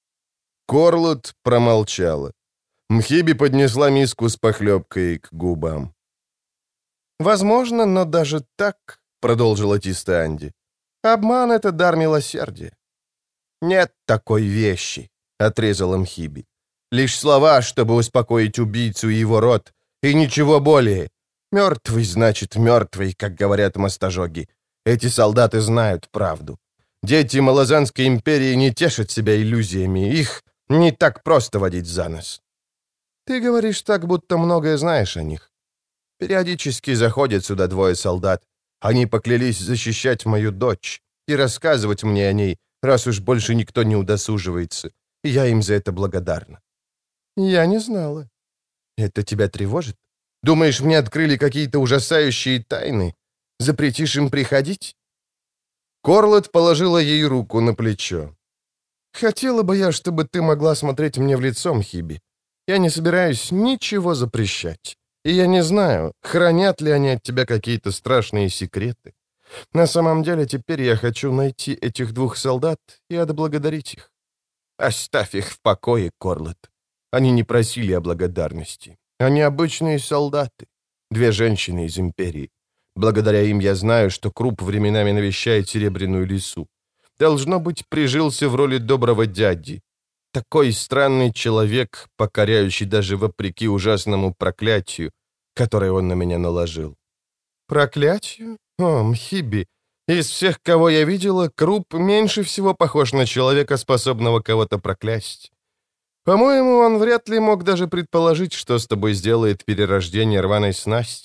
Корлет промолчала. Мхиби поднесла миску с похлебкой к губам. «Возможно, но даже так, — продолжила Тиста Анди, — обман — это дар милосердия». «Нет такой вещи», — отрезала Мхиби. «Лишь слова, чтобы успокоить убийцу и его род, и ничего более. Мертвый значит мертвый, как говорят мастожоги. Эти солдаты знают правду. Дети Малазанской империи не тешат себя иллюзиями, их не так просто водить за нос». «Ты говоришь так, будто многое знаешь о них. Периодически заходят сюда двое солдат. Они поклялись защищать мою дочь и рассказывать мне о ней, раз уж больше никто не удосуживается, и я им за это благодарна». «Я не знала». «Это тебя тревожит? Думаешь, мне открыли какие-то ужасающие тайны? Запретишь им приходить?» Корлет положила ей руку на плечо. «Хотела бы я, чтобы ты могла смотреть мне в лицо, Мхиби. Я не собираюсь ничего запрещать. И я не знаю, хранят ли они от тебя какие-то страшные секреты. На самом деле, теперь я хочу найти этих двух солдат и отблагодарить их. Оставь их в покое, Корлет. Они не просили о благодарности. Они обычные солдаты. Две женщины из Империи. Благодаря им я знаю, что Круп временами навещает Серебряную лису. Должно быть, прижился в роли доброго дяди. Такой странный человек, покоряющий даже вопреки ужасному проклятию, которое он на меня наложил. Проклятию? О, Мхиби, из всех, кого я видела, Круп меньше всего похож на человека, способного кого-то проклясть. По-моему, он вряд ли мог даже предположить, что с тобой сделает перерождение рваной снасти.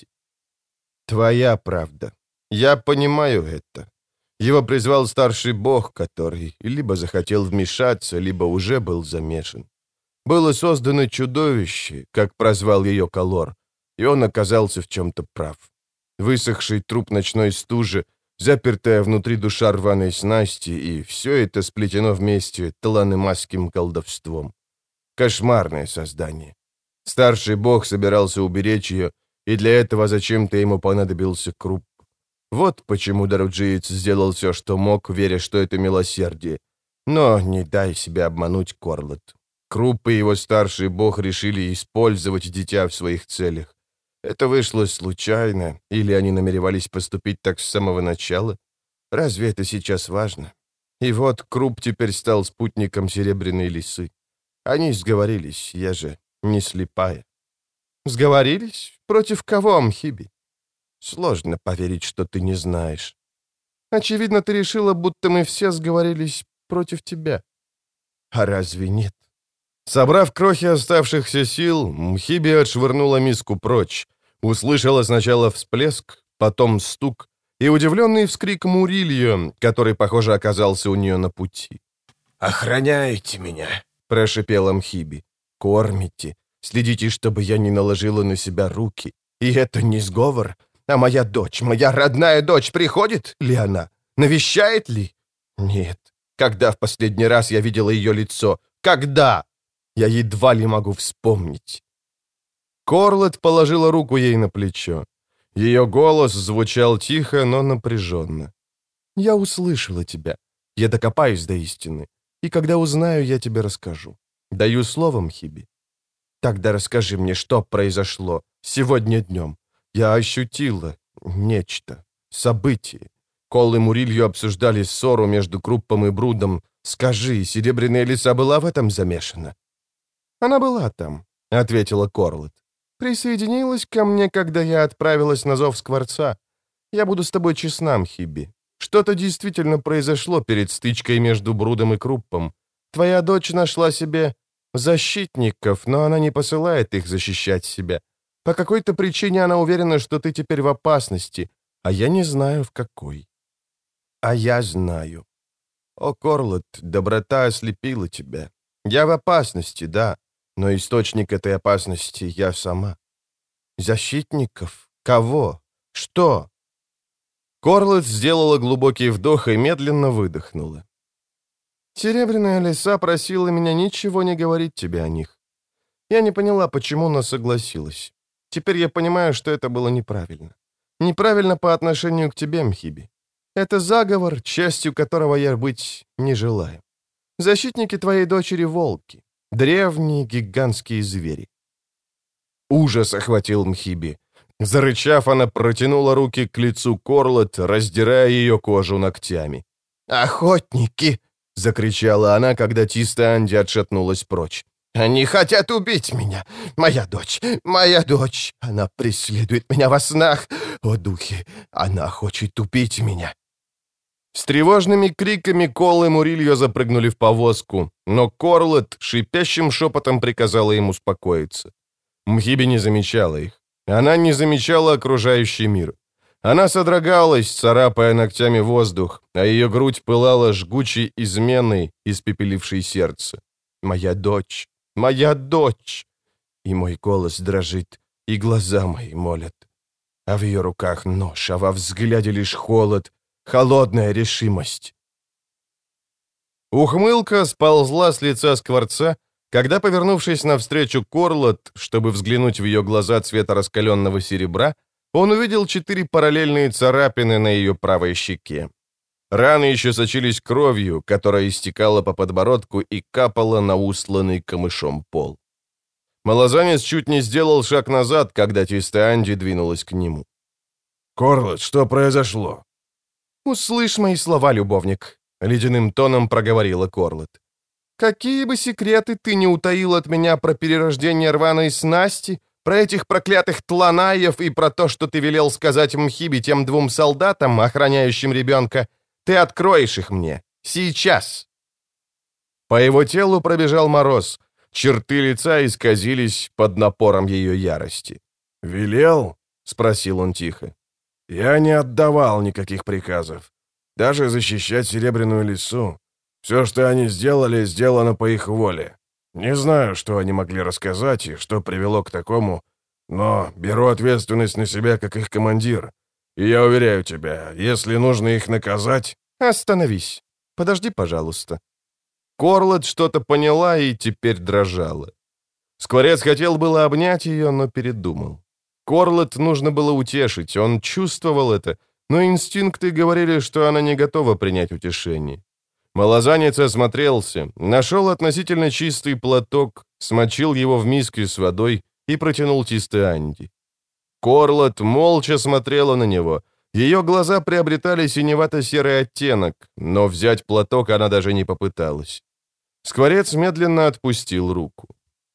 Твоя правда. Я понимаю это. Его призвал старший бог, который либо захотел вмешаться, либо уже был замешан. Было создано чудовище, как прозвал ее Калор, и он оказался в чем-то прав. Высохший труп ночной стужи, запертая внутри душа рваной снасти, и все это сплетено вместе таланемасским колдовством. Кошмарное создание. Старший бог собирался уберечь ее, и для этого зачем-то ему понадобился Круп. Вот почему Даруджиец сделал все, что мог, веря, что это милосердие. Но не дай себя обмануть, Корлет. Круп и его старший бог решили использовать дитя в своих целях. Это вышло случайно, или они намеревались поступить так с самого начала? Разве это сейчас важно? И вот Круп теперь стал спутником Серебряной лисы. Они сговорились, я же не слепая. Сговорились? Против кого, Мхиби? Сложно поверить, что ты не знаешь. Очевидно, ты решила, будто мы все сговорились против тебя. А разве нет? Собрав крохи оставшихся сил, Мхиби отшвырнула миску прочь. Услышала сначала всплеск, потом стук и удивленный вскрик Мурильо, который, похоже, оказался у нее на пути. «Охраняете меня», — прошипела Мхиби. «Кормите, следите, чтобы я не наложила на себя руки. И это не сговор. А моя дочь, моя родная дочь, приходит ли она? Навещает ли? Нет. Когда в последний раз я видела ее лицо? Когда? Я едва ли могу вспомнить». Корлет положила руку ей на плечо. Ее голос звучал тихо, но напряженно. «Я услышала тебя. Я докопаюсь до истины. И когда узнаю, я тебе расскажу. Даю слово, Мхиби. Тогда расскажи мне, что произошло сегодня днем. Я ощутила нечто, событие. Кол и Мурильо обсуждали ссору между Круппом и Брудом. Скажи, Серебряная лиса была в этом замешана?» «Она была там», — ответила Корлет. «Присоединилась ко мне, когда я отправилась на зов Скворца. Я буду с тобой честна, Мхиби. Что-то действительно произошло перед стычкой между Брудом и Круппом. Твоя дочь нашла себе защитников, но она не посылает их защищать себя. По какой-то причине она уверена, что ты теперь в опасности, а я не знаю, в какой. А я знаю. О, Корлет, доброта ослепила тебя. Я в опасности, да, но источник этой опасности я сама. Защитников? Кого? Что?» Корлет сделала глубокий вдох и медленно выдохнула. «Серебряная лиса просила меня ничего не говорить тебе о них. Я не поняла, почему, но согласилась. Теперь я понимаю, что это было неправильно. Неправильно по отношению к тебе, Мхиби. Это заговор, частью которого я быть не желаю. Защитники твоей дочери — волки. Древние гигантские звери». Ужас охватил Мхиби. Зарычав, она протянула руки к лицу Корлет, раздирая ее кожу ногтями. «Охотники!» — закричала она, когда Тиста Анди отшатнулась прочь. «Они хотят убить меня! Моя дочь! Моя дочь! Она преследует меня во снах! О, духи! Она хочет убить меня!» С тревожными криками Кол и Мурильо запрыгнули в повозку, но Корлет шипящим шепотом приказала им успокоиться. Мхиби не замечала их. Она не замечала окружающий мир. Она содрогалась, царапая ногтями воздух, а ее грудь пылала жгучей изменой, испепелившей сердце. «Моя дочь! Моя дочь!» И мой голос дрожит, и глаза мои молят. а в ее руках нож, а во взгляде лишь холод, холодная решимость. Ухмылка сползла с лица Скворца, когда, повернувшись навстречу Корлот, чтобы взглянуть в ее глаза цвета раскаленного серебра, он увидел четыре параллельные царапины на ее правой щеке. Раны еще сочились кровью, которая истекала по подбородку и капала на устланный камышом пол. Малозанец чуть не сделал шаг назад, когда Тистеанди двинулась к нему. «Корлот, что произошло?» «Услышь мои слова, любовник», — ледяным тоном проговорила Корлот. «Какие бы секреты ты не утаил от меня про перерождение рваной снасти, про этих проклятых тланаев и про то, что ты велел сказать Мхибе тем двум солдатам, охраняющим ребенка, ты откроешь их мне. Сейчас!» По его телу пробежал мороз, черты лица исказились под напором ее ярости. «Велел?» — спросил он тихо. «Я не отдавал никаких приказов. Даже защищать Серебряную лису. Все, что они сделали, сделано по их воле. Не знаю, что они могли рассказать и что привело к такому, но беру ответственность на себя как их командир. И я уверяю тебя, если нужно их наказать...» «Остановись. Подожди, пожалуйста». Корлот что-то поняла и теперь дрожала. Скворец хотел было обнять ее, но передумал. Корлот нужно было утешить, он чувствовал это, но инстинкты говорили, что она не готова принять утешение. Малозанец осмотрелся, нашел относительно чистый платок, смочил его в миске с водой и протянул Тистеанди. Корлот молча смотрела на него. Ее глаза приобретали синевато-серый оттенок, но взять платок она даже не попыталась. Скворец медленно отпустил руку.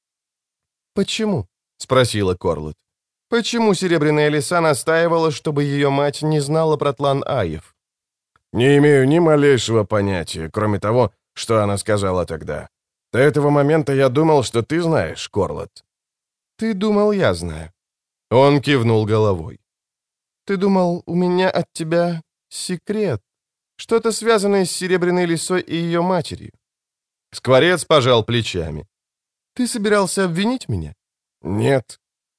«Почему?» — спросила Корлот. «Почему Серебряная лиса настаивала, чтобы ее мать не знала про тлан Аев?» «Не имею ни малейшего понятия, кроме того, что она сказала тогда. До этого момента я думал, что ты знаешь, Корлот». «Ты думал, я знаю». Он кивнул головой. «Ты думал, у меня от тебя секрет? Что-то связанное с Серебряной лисой и ее матерью?» Скворец пожал плечами. «Ты собирался обвинить меня?» «Нет».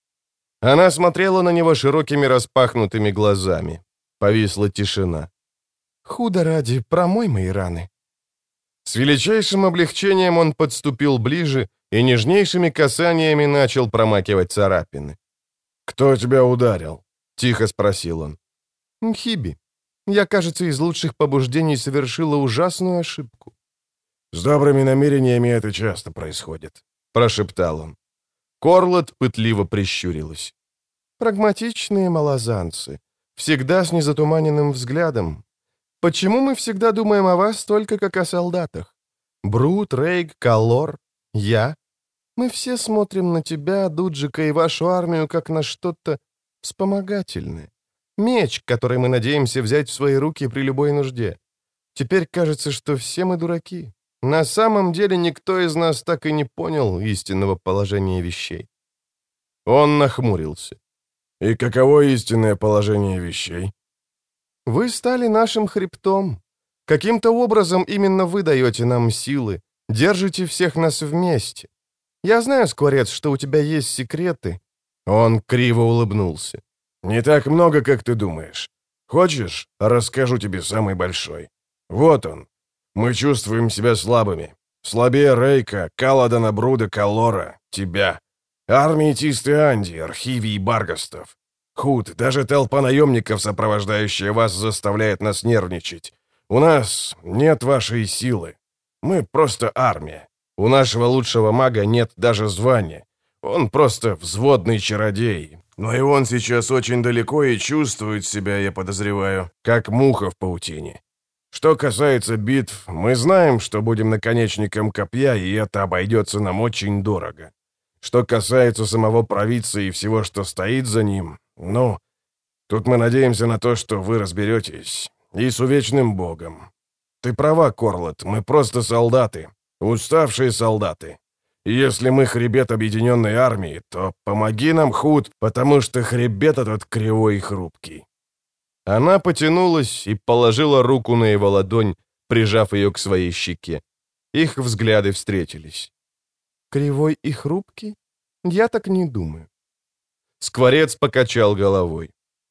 Она смотрела на него широкими распахнутыми глазами. Повисла тишина. «Худо ради, промой мои раны». С величайшим облегчением он подступил ближе и нежнейшими касаниями начал промакивать царапины. «Кто тебя ударил?» — тихо спросил он. «Мхиби. Я, кажется, из лучших побуждений совершила ужасную ошибку». «С добрыми намерениями это часто происходит», — прошептал он. Корлот пытливо прищурилась. «Прагматичные малозанцы. Всегда с незатуманенным взглядом. Почему мы всегда думаем о вас только как о солдатах? Брут, Рейг, Калор, я. Мы все смотрим на тебя, Дуджика и вашу армию как на что-то вспомогательное. Меч, который мы надеемся взять в свои руки при любой нужде. Теперь кажется, что все мы дураки. На самом деле никто из нас так и не понял истинного положения вещей». Он нахмурился. «И каково истинное положение вещей?» «Вы стали нашим хребтом. Каким-то образом именно вы даете нам силы, держите всех нас вместе. Я знаю, Скворец, что у тебя есть секреты». Он криво улыбнулся. «Не так много, как ты думаешь. Хочешь, расскажу тебе самый большой. Вот он. Мы чувствуем себя слабыми. Слабее Рейка, Каладана, Бруда, Калора, тебя. Армии Тистеанди, Архивий и Баргастов. Худ, даже толпа наемников, сопровождающая вас, заставляет нас нервничать. У нас нет вашей силы. Мы просто армия. У нашего лучшего мага нет даже звания. Он просто взводный чародей. Но и он сейчас очень далеко и чувствует себя, я подозреваю, как муха в паутине. Что касается битв, мы знаем, что будем наконечником копья, и это обойдется нам очень дорого. Что касается самого провидца и всего, что стоит за ним, ну, тут мы надеемся на то, что вы разберетесь. И с увечным богом. Ты права, Корлот, мы просто солдаты. Уставшие солдаты. И если мы хребет объединенной армии, то помоги нам, Худ, потому что хребет этот кривой и хрупкий». Она потянулась и положила руку на его ладонь, прижав ее к своей щеке. Их взгляды встретились. «Кривой и хрупкий? Я так не думаю». Скворец покачал головой.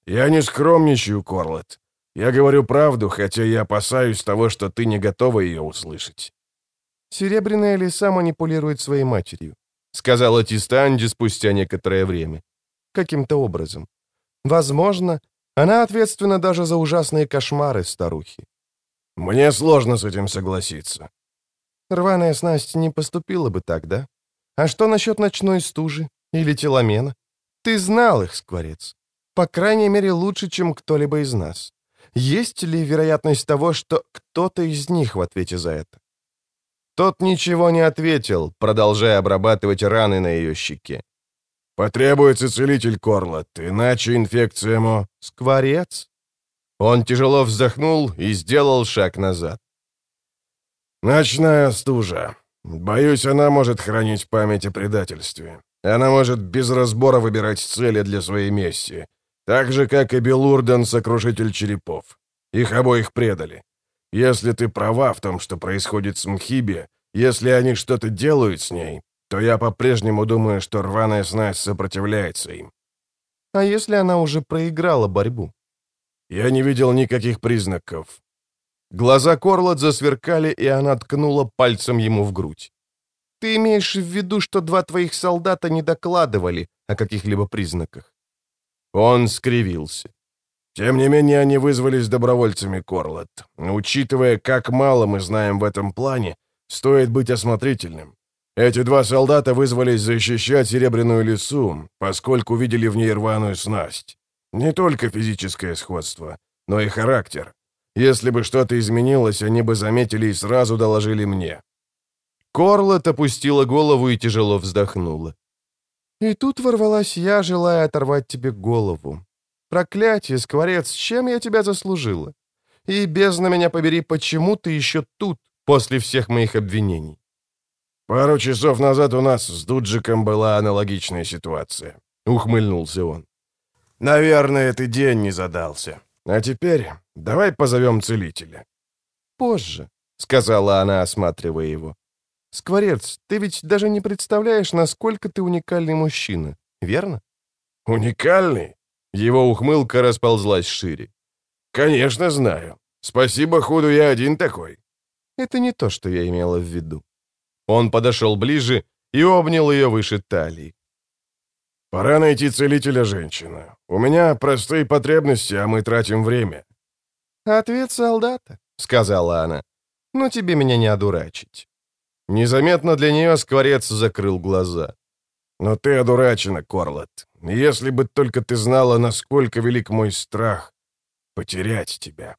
«Я не скромничаю, Корлет. Я говорю правду, хотя я опасаюсь того, что ты не готова ее услышать». «Серебряная лиса манипулирует своей матерью», — сказала Тистанди спустя некоторое время. «Каким-то образом. Возможно, она ответственна даже за ужасные кошмары старухи». «Мне сложно с этим согласиться». «Рваная снасть не поступила бы так, да? А что насчет ночной стужи или теломена? Ты знал их, Скворец. По крайней мере, лучше, чем кто-либо из нас. Есть ли вероятность того, что кто-то из них в ответе за это?» Тот ничего не ответил, продолжая обрабатывать раны на ее щеке. «Потребуется целитель, Корлет, иначе инфекция мо...» «Скворец?» Он тяжело вздохнул и сделал шаг назад. «Ночная стужа. Боюсь, она может хранить память о предательстве. Она может без разбора выбирать цели для своей мести, так же, как и Белурдан, сокрушитель черепов. Их обоих предали. Если ты права в том, что происходит с Мхиби, если они что-то делают с ней, то я по-прежнему думаю, что рваная снасть сопротивляется им». «А если она уже проиграла борьбу?» «Я не видел никаких признаков». Глаза Корлот засверкали, и она ткнула пальцем ему в грудь. «Ты имеешь в виду, что два твоих солдата не докладывали о каких-либо признаках?» Он скривился. «Тем не менее, они вызвались добровольцами, Корлет. Учитывая, как мало мы знаем в этом плане, стоит быть осмотрительным. Эти два солдата вызвались защищать Серебряную лису, поскольку видели в ней рваную снасть. Не только физическое сходство, но и характер. Если бы что-то изменилось, они бы заметили и сразу доложили мне». Корлот опустила голову и тяжело вздохнула. «И тут ворвалась я, желая оторвать тебе голову. Проклятие, Скворец, чем я тебя заслужила? И, бездна меня побери, почему ты еще тут, после всех моих обвинений?» «Пару часов назад у нас с Дуджиком была аналогичная ситуация», — ухмыльнулся он. «Наверное, ты день не задался. А теперь давай позовем целителя». «Позже», — сказала она, осматривая его. «Скворец, ты ведь даже не представляешь, насколько ты уникальный мужчина, верно?» «Уникальный?» Его ухмылка расползлась шире. «Конечно знаю. Спасибо худу, я один такой». «Это не то, что я имела в виду». Он подошел ближе и обнял ее выше талии. «Пора найти целителя, женщина. У меня простые потребности, а мы тратим время». «Ответ солдата», — сказала она. «Но тебе меня не одурачить». Незаметно для нее Скворец закрыл глаза. «Но ты одурачена, Корлет. Если бы только ты знала, насколько велик мой страх потерять тебя».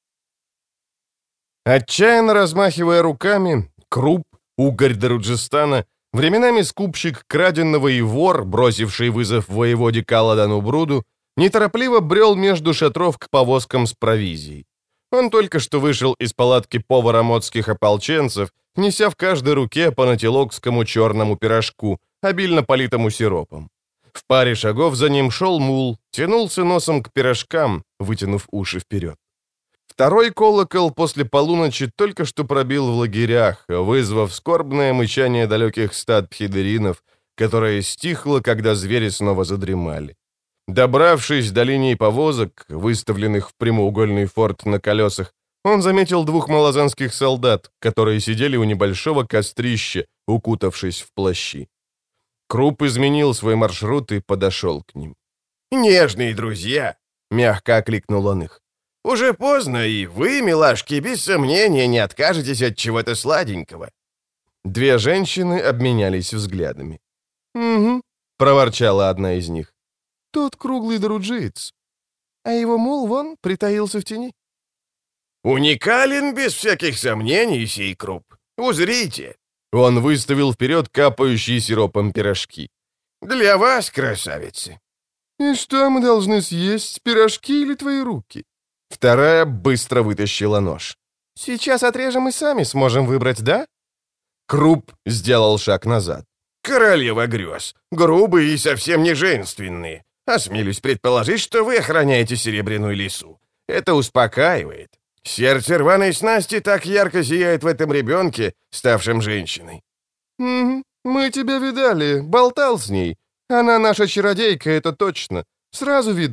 Отчаянно размахивая руками, Круп, угорь Даруджистана, временами скупщик краденного и вор, бросивший вызов воеводе Каладану Бруду, неторопливо брел между шатров к повозкам с провизией. Он только что вышел из палатки повара мотских ополченцев, неся в каждой руке по натилокскому черному пирожку, обильно политому сиропом. В паре шагов за ним шел мул, тянулся носом к пирожкам, вытянув уши вперед. Второй колокол после полуночи только что пробил в лагерях, вызвав скорбное мычание далеких стад пхидеринов, которое стихло, когда звери снова задремали. Добравшись до линии повозок, выставленных в прямоугольный форт на колесах, он заметил двух малозанских солдат, которые сидели у небольшого кострища, укутавшись в плащи. Круп изменил свой маршрут и подошел к ним. «Нежные друзья!» — мягко окликнул он их. «Уже поздно, и вы, милашки, без сомнения не откажетесь от чего-то сладенького». Две женщины обменялись взглядами. «Угу», — проворчала одна из них. «Тот круглый друджиец. А его мул вон притаился в тени». «Уникален, без всяких сомнений, сей Круп. Узрите!» Он выставил вперед капающие сиропом пирожки. «Для вас, красавицы!» «И что мы должны съесть, пирожки или твои руки?» Вторая быстро вытащила нож. «Сейчас отрежем и сами сможем выбрать, да?» Круп сделал шаг назад. «Королева грез, грубые и совсем не женственные. Осмелюсь предположить, что вы охраняете Серебряную лису. Это успокаивает. Сердце рваной снасти так ярко сияет в этом ребенке, ставшем женщиной». «Угу, мы тебя видали, болтал с ней. Она наша чародейка, это точно. Сразу видно,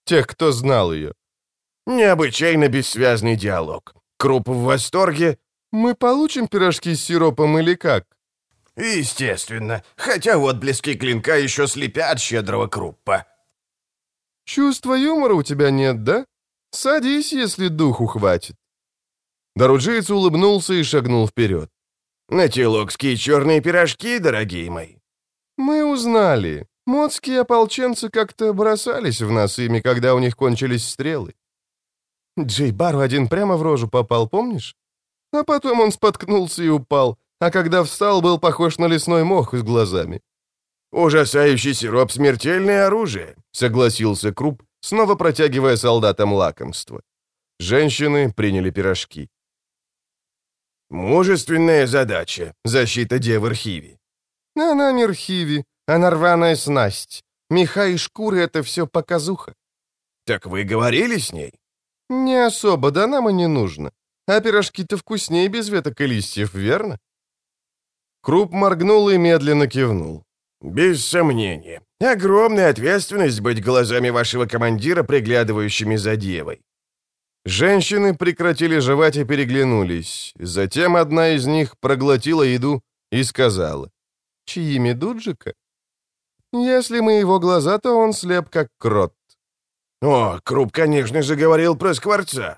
тех, кто знал ее. Необычайно бессвязный диалог. Круп в восторге. Мы получим пирожки с сиропом или как? Естественно, хотя отблески клинка еще слепят щедрого Круппа. Чувства юмора у тебя нет, да? Садись, если духу хватит. Даруджиец улыбнулся и шагнул вперед. Натилокские черные пирожки, дорогие мои. Мы узнали. Модские ополченцы как-то бросались в нас ими, когда у них кончились стрелы. Джейбару один прямо в рожу попал, помнишь? А потом он споткнулся и упал, а когда встал, был похож на лесной мох с глазами. «Ужасающий сироп — смертельное оружие», — согласился Круп, снова протягивая солдатам лакомство. Женщины приняли пирожки. «Мужественная задача — защита девы Рхиви». «Она не Рхиви, она рваная снасть. Меха и шкуры — это все показуха». «Так вы говорили с ней?» «Не особо, да нам и не нужно. А пирожки-то вкуснее без веток и листьев, верно?» Круп моргнул и медленно кивнул. «Без сомнения. Огромная ответственность быть глазами вашего командира, приглядывающими за девой». Женщины прекратили жевать и переглянулись. Затем одна из них проглотила еду и сказала: «Чьими Дуджика? Если мы его глаза, то он слеп, как крот». «О, Круп, конечно же, говорил про Скворца».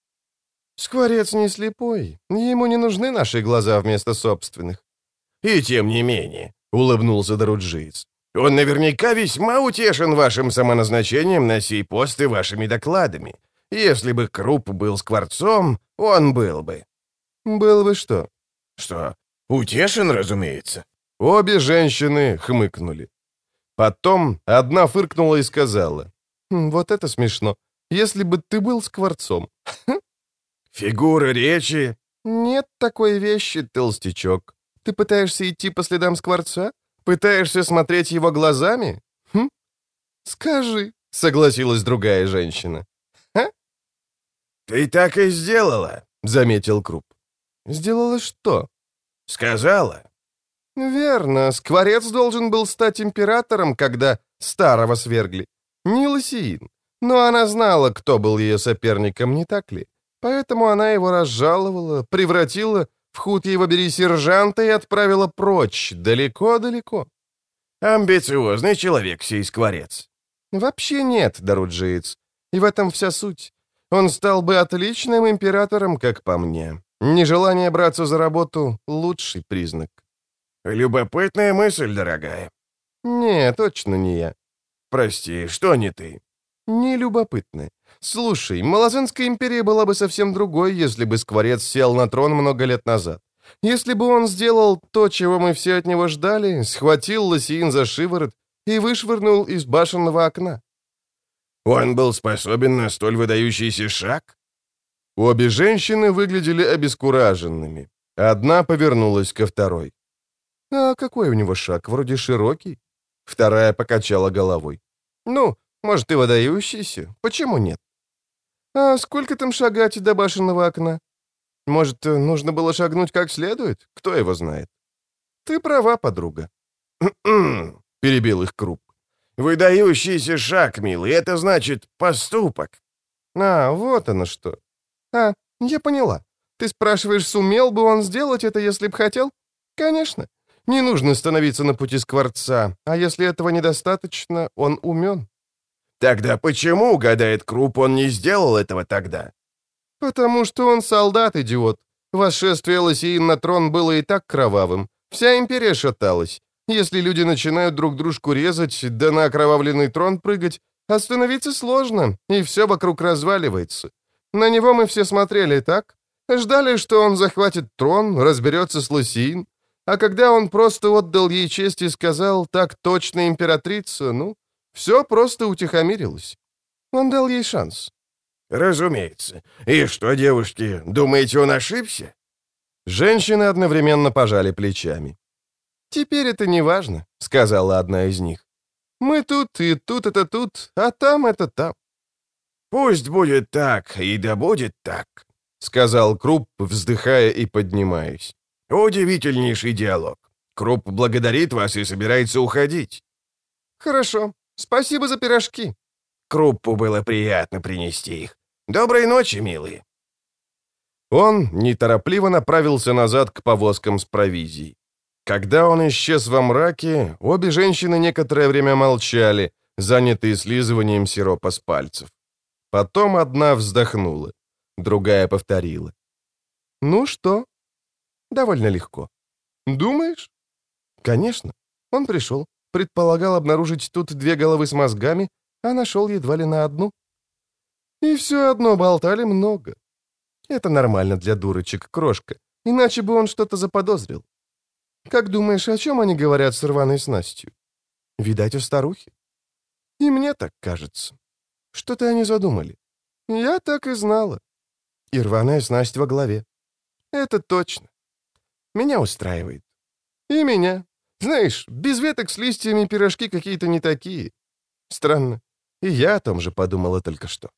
«Скворец не слепой. Ему не нужны наши глаза вместо собственных». «И тем не менее», — улыбнулся Даруджиец, «он наверняка весьма утешен вашим самоназначением на сей пост и вашими докладами. Если бы Круп был Скворцом, он был бы». «Был бы что?» «Что? Утешен, разумеется». Обе женщины хмыкнули. Потом одна фыркнула и сказала: «Хм, вот это смешно. Если бы ты был Скворцом». «Фигура речи?» «Нет такой вещи, толстячок. Ты пытаешься идти по следам Скворца? Пытаешься смотреть его глазами? Хм? Скажи», — согласилась другая женщина. «Ха?» «Ты так и сделала», — заметил Круп. «Сделала что?» «Сказала». «Верно. Скворец должен был стать императором, когда старого свергли. Не Лосиин. Но она знала, кто был ее соперником, не так ли? Поэтому она его разжаловала, превратила в худ его бери сержанта и отправила прочь, далеко-далеко». «Амбициозный человек сей Скворец». «Вообще нет, Даруджиец. И в этом вся суть. Он стал бы отличным императором, как по мне. Нежелание браться за работу — лучший признак». «Любопытная мысль, дорогая». «Не, точно не я». «Прости, что не ты?» «Не любопытная. Слушай, Малозенская империя была бы совсем другой, если бы Скворец сел на трон много лет назад. Если бы он сделал то, чего мы все от него ждали, схватил Лосиин за шиворот и вышвырнул из башенного окна». «Он был способен на столь выдающийся шаг?» Обе женщины выглядели обескураженными. Одна повернулась ко второй. «А какой у него шаг? Вроде широкий». Вторая покачала головой. «Ну, может, и выдающийся. Почему нет?» «А сколько там шагать до башенного окна? Может, нужно было шагнуть как следует? Кто его знает?» «Ты права, подруга». перебил их Круп. «Выдающийся шаг, милый, это значит поступок». «А, вот оно что. А, я поняла. Ты спрашиваешь, сумел бы он сделать это, если б хотел? Конечно. Не нужно становиться на пути Скворца, а если этого недостаточно, он умен». «Тогда почему, гадает Круп, он не сделал этого тогда?» «Потому что он солдат, идиот. Восшествие Лосиин на трон было и так кровавым. Вся империя шаталась. Если люди начинают друг дружку резать, да на окровавленный трон прыгать, остановиться сложно, и все вокруг разваливается. На него мы все смотрели так. Ждали, что он захватит трон, разберется с Лосиин. А когда он просто отдал ей честь и сказал «так точно, императрица», ну, все просто утихомирилось. Он дал ей шанс». «Разумеется. И что, девушки, думаете, он ошибся?» Женщины одновременно пожали плечами. «Теперь это не важно», — сказала одна из них. «Мы тут, и тут это тут, а там это там». «Пусть будет так, и да будет так», — сказал Круп, вздыхая и поднимаясь. «Удивительнейший диалог. Круп благодарит вас и собирается уходить». «Хорошо. Спасибо за пирожки». Круппу было приятно принести их. Доброй ночи, милые». Он неторопливо направился назад к повозкам с провизией. Когда он исчез во мраке, обе женщины некоторое время молчали, занятые слизыванием сиропа с пальцев. Потом одна вздохнула, другая повторила. «Ну что?» «Довольно легко». «Думаешь?» «Конечно. Он пришел, предполагал обнаружить тут две головы с мозгами, а нашел едва ли на одну. И все одно болтали много. Это нормально для дурочек, крошка, иначе бы он что-то заподозрил. Как думаешь, о чем они говорят с рваной снастью? Видать, у старухи. И мне так кажется. Что-то они задумали. Я так и знала. И рваная снасть во главе. Это точно. Меня устраивает. И меня. Знаешь, без веток с листьями пирожки какие-то не такие. Странно. И я о том же подумала только что.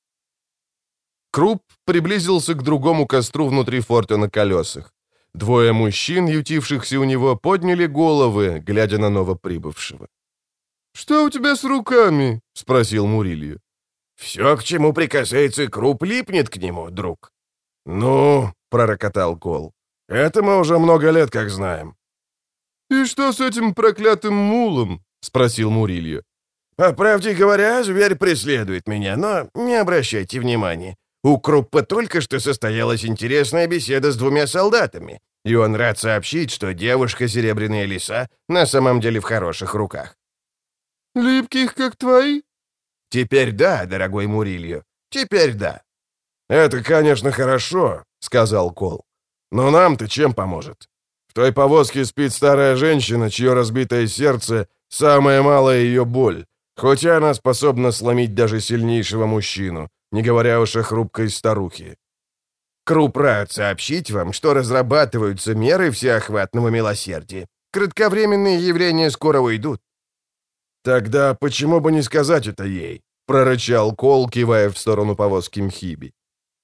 Крупп приблизился к другому костру внутри форта на колесах. Двое мужчин, ютившихся у него, подняли головы, глядя на новоприбывшего. «Что у тебя с руками?» — спросил Мурилью. «Все, к чему прикасается Крупп, липнет к нему, друг». «Ну», — пророкотал Кол, — «это мы уже много лет как знаем». «И что с этим проклятым мулом?» — спросил Мурилью. «По правде говоря, зверь преследует меня, но не обращайте внимания. У Круппа только что состоялась интересная беседа с двумя солдатами, и он рад сообщить, что девушка Серебряные леса на самом деле в хороших руках». «Липких, как твои?» «Теперь да, дорогой Мурилью, теперь да». «Это, конечно, хорошо», — сказал Кол. «Но нам-то чем поможет? В той повозке спит старая женщина, чье разбитое сердце — самая малая ее боль, хоть и она способна сломить даже сильнейшего мужчину, не говоря уж о хрупкой старухе». Крупп рад сообщить вам, что разрабатываются меры всеохватного милосердия. Кратковременные явления скоро уйдут. «Тогда почему бы не сказать это ей?» — прорычал Кол, кивая в сторону повозки Мхиби.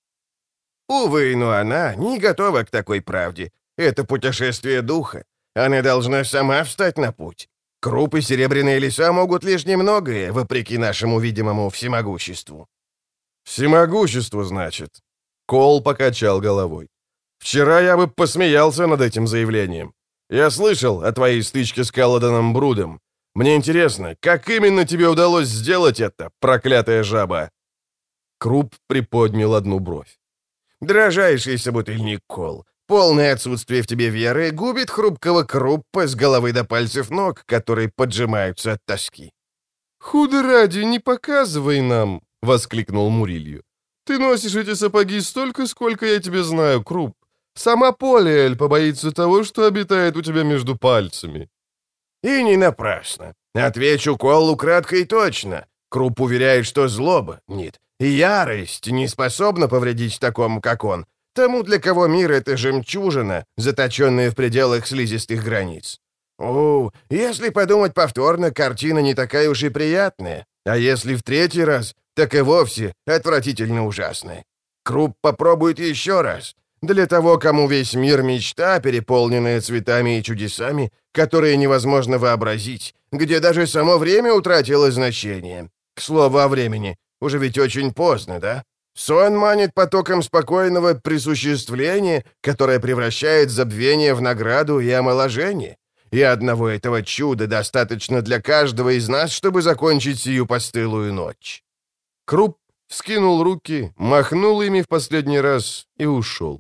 «Увы, но она не готова к такой правде. Это путешествие духа. Она должна сама встать на путь. Крупп и Серебряные леса могут лишь немногое, вопреки нашему видимому всемогуществу». «Всемогущество, значит?» Кол покачал головой. «Вчера я бы посмеялся над этим заявлением. Я слышал о твоей стычке с Каладаном Брудом. Мне интересно, как именно тебе удалось сделать это, проклятая жаба?» Крупп приподнял одну бровь. «Дрожайший собутыльник Кол, полное отсутствие в тебе веры губит хрупкого Круппа с головы до пальцев ног, которые поджимаются от тоски». «Худо ради, не показывай нам!» — воскликнул Мурилью. «Ты носишь эти сапоги столько, сколько я тебя знаю, Крупп. Сама Полиэль побоится того, что обитает у тебя между пальцами». «И не напрасно. Отвечу Колу кратко и точно. Крупп уверяет, что злоба, нет, и ярость не способна повредить такому, как он, тому, для кого мир — это жемчужина, заточенная в пределах слизистых границ. О, если подумать повторно, картина не такая уж и приятная, а если в третий раз, так и вовсе отвратительно ужасная. Крупп попробует еще раз. Для того, кому весь мир — мечта, переполненная цветами и чудесами, которые невозможно вообразить, где даже само время утратило значение. К слову о времени, уже ведь очень поздно, да? Сон манит потоком спокойного присуществления, которое превращает забвение в награду и омоложение. И одного этого чуда достаточно для каждого из нас, чтобы закончить сию постылую ночь». Крупп вскинул руки, махнул ими в последний раз и ушел.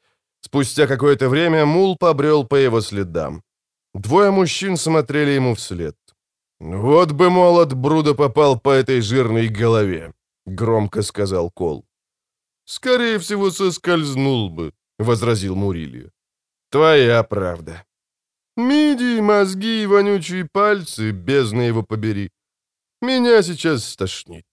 Спустя какое-то время мул побрел по его следам. Двое мужчин смотрели ему вслед. «Вот бы молот Бруда попал по этой жирной голове», — громко сказал Кол. «Скорее всего, соскользнул бы», — возразил Мурилью. «Твоя правда. Мидии, мозги и вонючие пальцы, бездна его побери. Меня сейчас стошнит».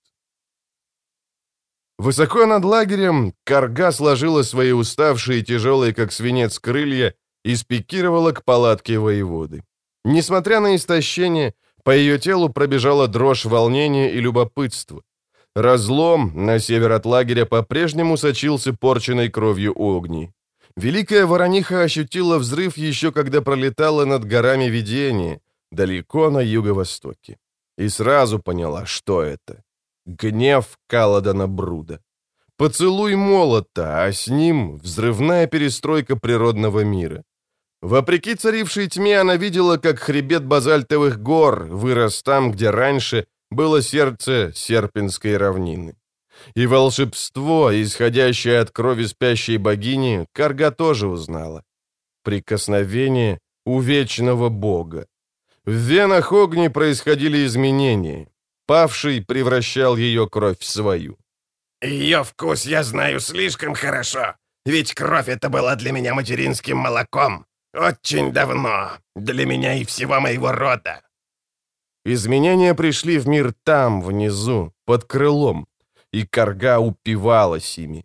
Высоко над лагерем карга сложила свои уставшие, тяжелые, как свинец, крылья и спикировала к палатке воеводы. Несмотря на истощение, по ее телу пробежала дрожь волнения и любопытства. Разлом на север от лагеря по-прежнему сочился порченной кровью огней. Великая ворониха ощутила взрыв еще когда пролетала над горами видения, далеко на юго-востоке. И сразу поняла, что это. Гнев Каладана Бруда. Поцелуй молота, а с ним взрывная перестройка природного мира. Вопреки царившей тьме, она видела, как хребет базальтовых гор вырос там, где раньше было сердце Серпинской равнины. И волшебство, исходящее от крови спящей богини, Карга тоже узнала. Прикосновение у вечного бога. В венах огни происходили изменения. Павший превращал ее кровь в свою. Ее вкус я знаю слишком хорошо, ведь кровь эта была для меня материнским молоком. Очень давно. Для меня и всего моего рода. Изменения пришли в мир там, внизу, под крылом, и Карга упивалась ими.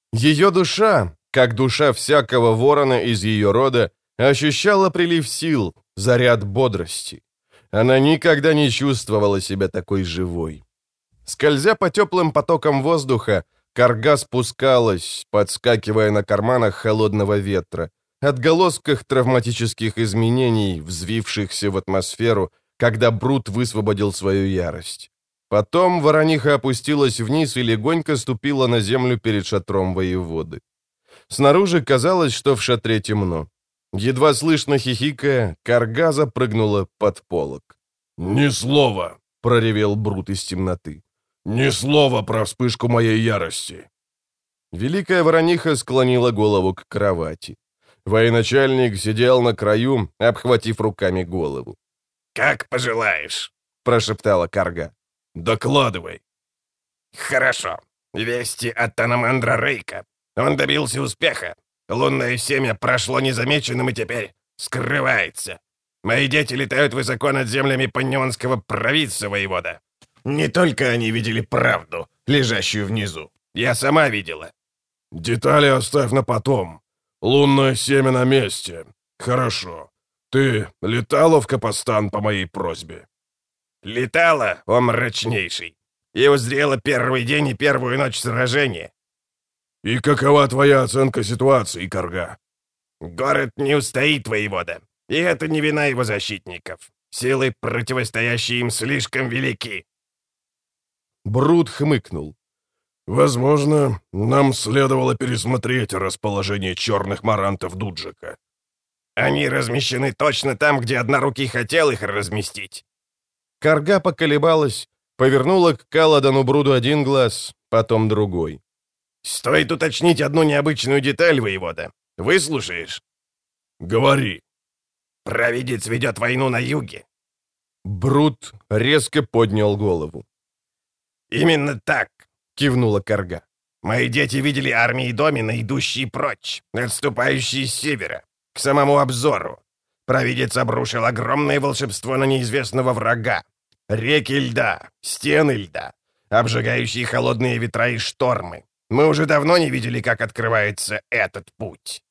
Ее душа, как душа всякого ворона из ее рода, ощущала прилив сил, заряд бодрости. Она никогда не чувствовала себя такой живой. Скользя по теплым потокам воздуха, Карга спускалась, подскакивая на карманах холодного ветра, отголосках травматических изменений, взвившихся в атмосферу, когда Брут высвободил свою ярость. Потом ворониха опустилась вниз и легонько ступила на землю перед шатром воеводы. Снаружи казалось, что в шатре темно. Едва слышно хихикая, Карга запрыгнула под полог. «Ни слова!» — проревел Брут из темноты. «Ни слова про вспышку моей ярости!» Великая ворониха склонила голову к кровати. Военачальник сидел на краю, обхватив руками голову. «Как пожелаешь», — прошептала Карга. «Докладывай». «Хорошо. Вести от Танамандра Рейка. Он добился успеха. Лунное семя прошло незамеченным и теперь скрывается. Мои дети летают высоко над землями паньонского провидца воевода. Не только они видели правду, лежащую внизу. Я сама видела». «Детали оставь на потом. Лунное семя на месте. Хорошо. Ты летала в Капостан по моей просьбе?» «Летала, о мрачнейший, и узрела первый день и первую ночь сражения». «И какова твоя оценка ситуации, Карга?» «Город не устоит, воевода, и это не вина его защитников. Силы, противостоящие им, слишком велики». Брут хмыкнул. «Возможно, нам следовало пересмотреть расположение черных марантов Дуджика». «Они размещены точно там, где Однорукий хотел их разместить». Карга поколебалась, повернула к Каладану Бруду один глаз, потом другой. «Стоит уточнить одну необычную деталь, воевода. Выслушаешь?» «Говори». «Провидец ведет войну на юге». Брут резко поднял голову. «Именно так», — кивнула Карга. «Мои дети видели армии Домина, идущие прочь, отступающие с севера, к самому обзору. Провидец обрушил огромное волшебство на неизвестного врага. Реки льда, стены льда, обжигающие холодные ветра и штормы. Мы уже давно не видели, как открывается этот путь».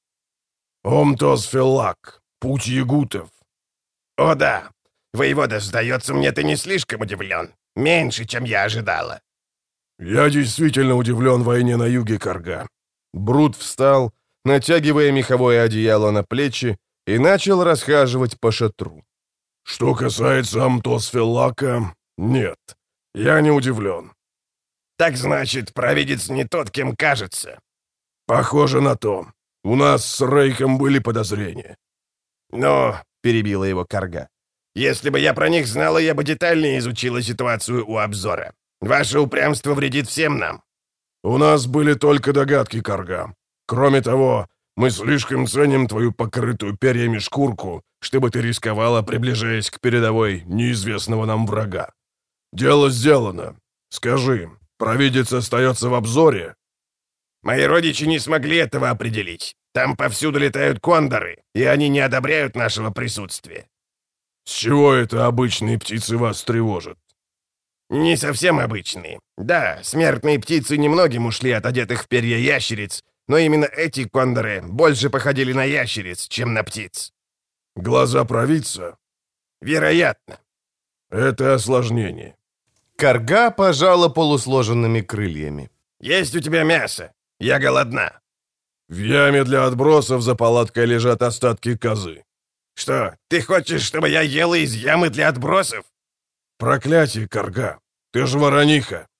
«Омтос Феллак, путь ягутов». «О да, воевода, сдается мне, ты не слишком удивлен. Меньше, чем я ожидала». «Я действительно удивлен войне на юге, Карга». Брут встал, натягивая меховое одеяло на плечи, и начал расхаживать по шатру. «Что касается Амтос Феллака, нет, я не удивлен». «Так значит, провидец не тот, кем кажется». «Похоже на то. У нас с Рейком были подозрения». «Но», — перебила его Карга, — «если бы я про них знала, я бы детальнее изучила ситуацию у обзора. Ваше упрямство вредит всем нам». «У нас были только догадки, Карга. Кроме того, мы слишком ценим твою покрытую перьями шкурку, чтобы ты рисковала, приближаясь к передовой неизвестного нам врага. Дело сделано. Скажи, провидец остается в обзоре?» «Мои родичи не смогли этого определить. Там повсюду летают кондоры, и они не одобряют нашего присутствия». «С чего это обычные птицы вас тревожат?» «Не совсем обычные. Да, смертные птицы немногим ушли от одетых в перья ящериц, но именно эти кондоры больше походили на ящериц, чем на птиц». «Глаза провидца?» «Вероятно». «Это осложнение». Карга пожала полусложенными крыльями. «Есть у тебя мясо. Я голодна». «В яме для отбросов за палаткой лежат остатки козы». «Что, ты хочешь, чтобы я ела из ямы для отбросов?» «Проклятие, Карга! Ты же ворониха!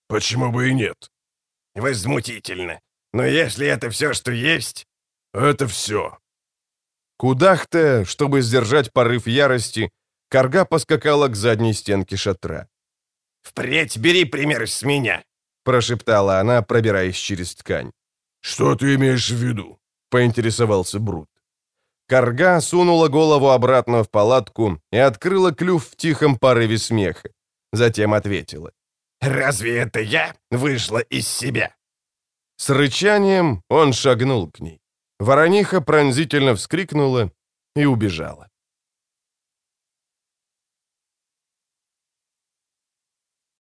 Почему бы и нет? Возмутительно. Но если это все, что есть... Это все. Кудахтая, чтобы сдержать порыв ярости, карга поскакала к задней стенке шатра. «Впредь бери пример с меня!» — прошептала она, пробираясь через ткань. «Что ты имеешь в виду?» — поинтересовался Брут. Карга сунула голову обратно в палатку и открыла клюв в тихом порыве смеха. Затем ответила. «Разве это я вышла из себя?» С рычанием он шагнул к ней. Ворониха пронзительно вскрикнула и убежала.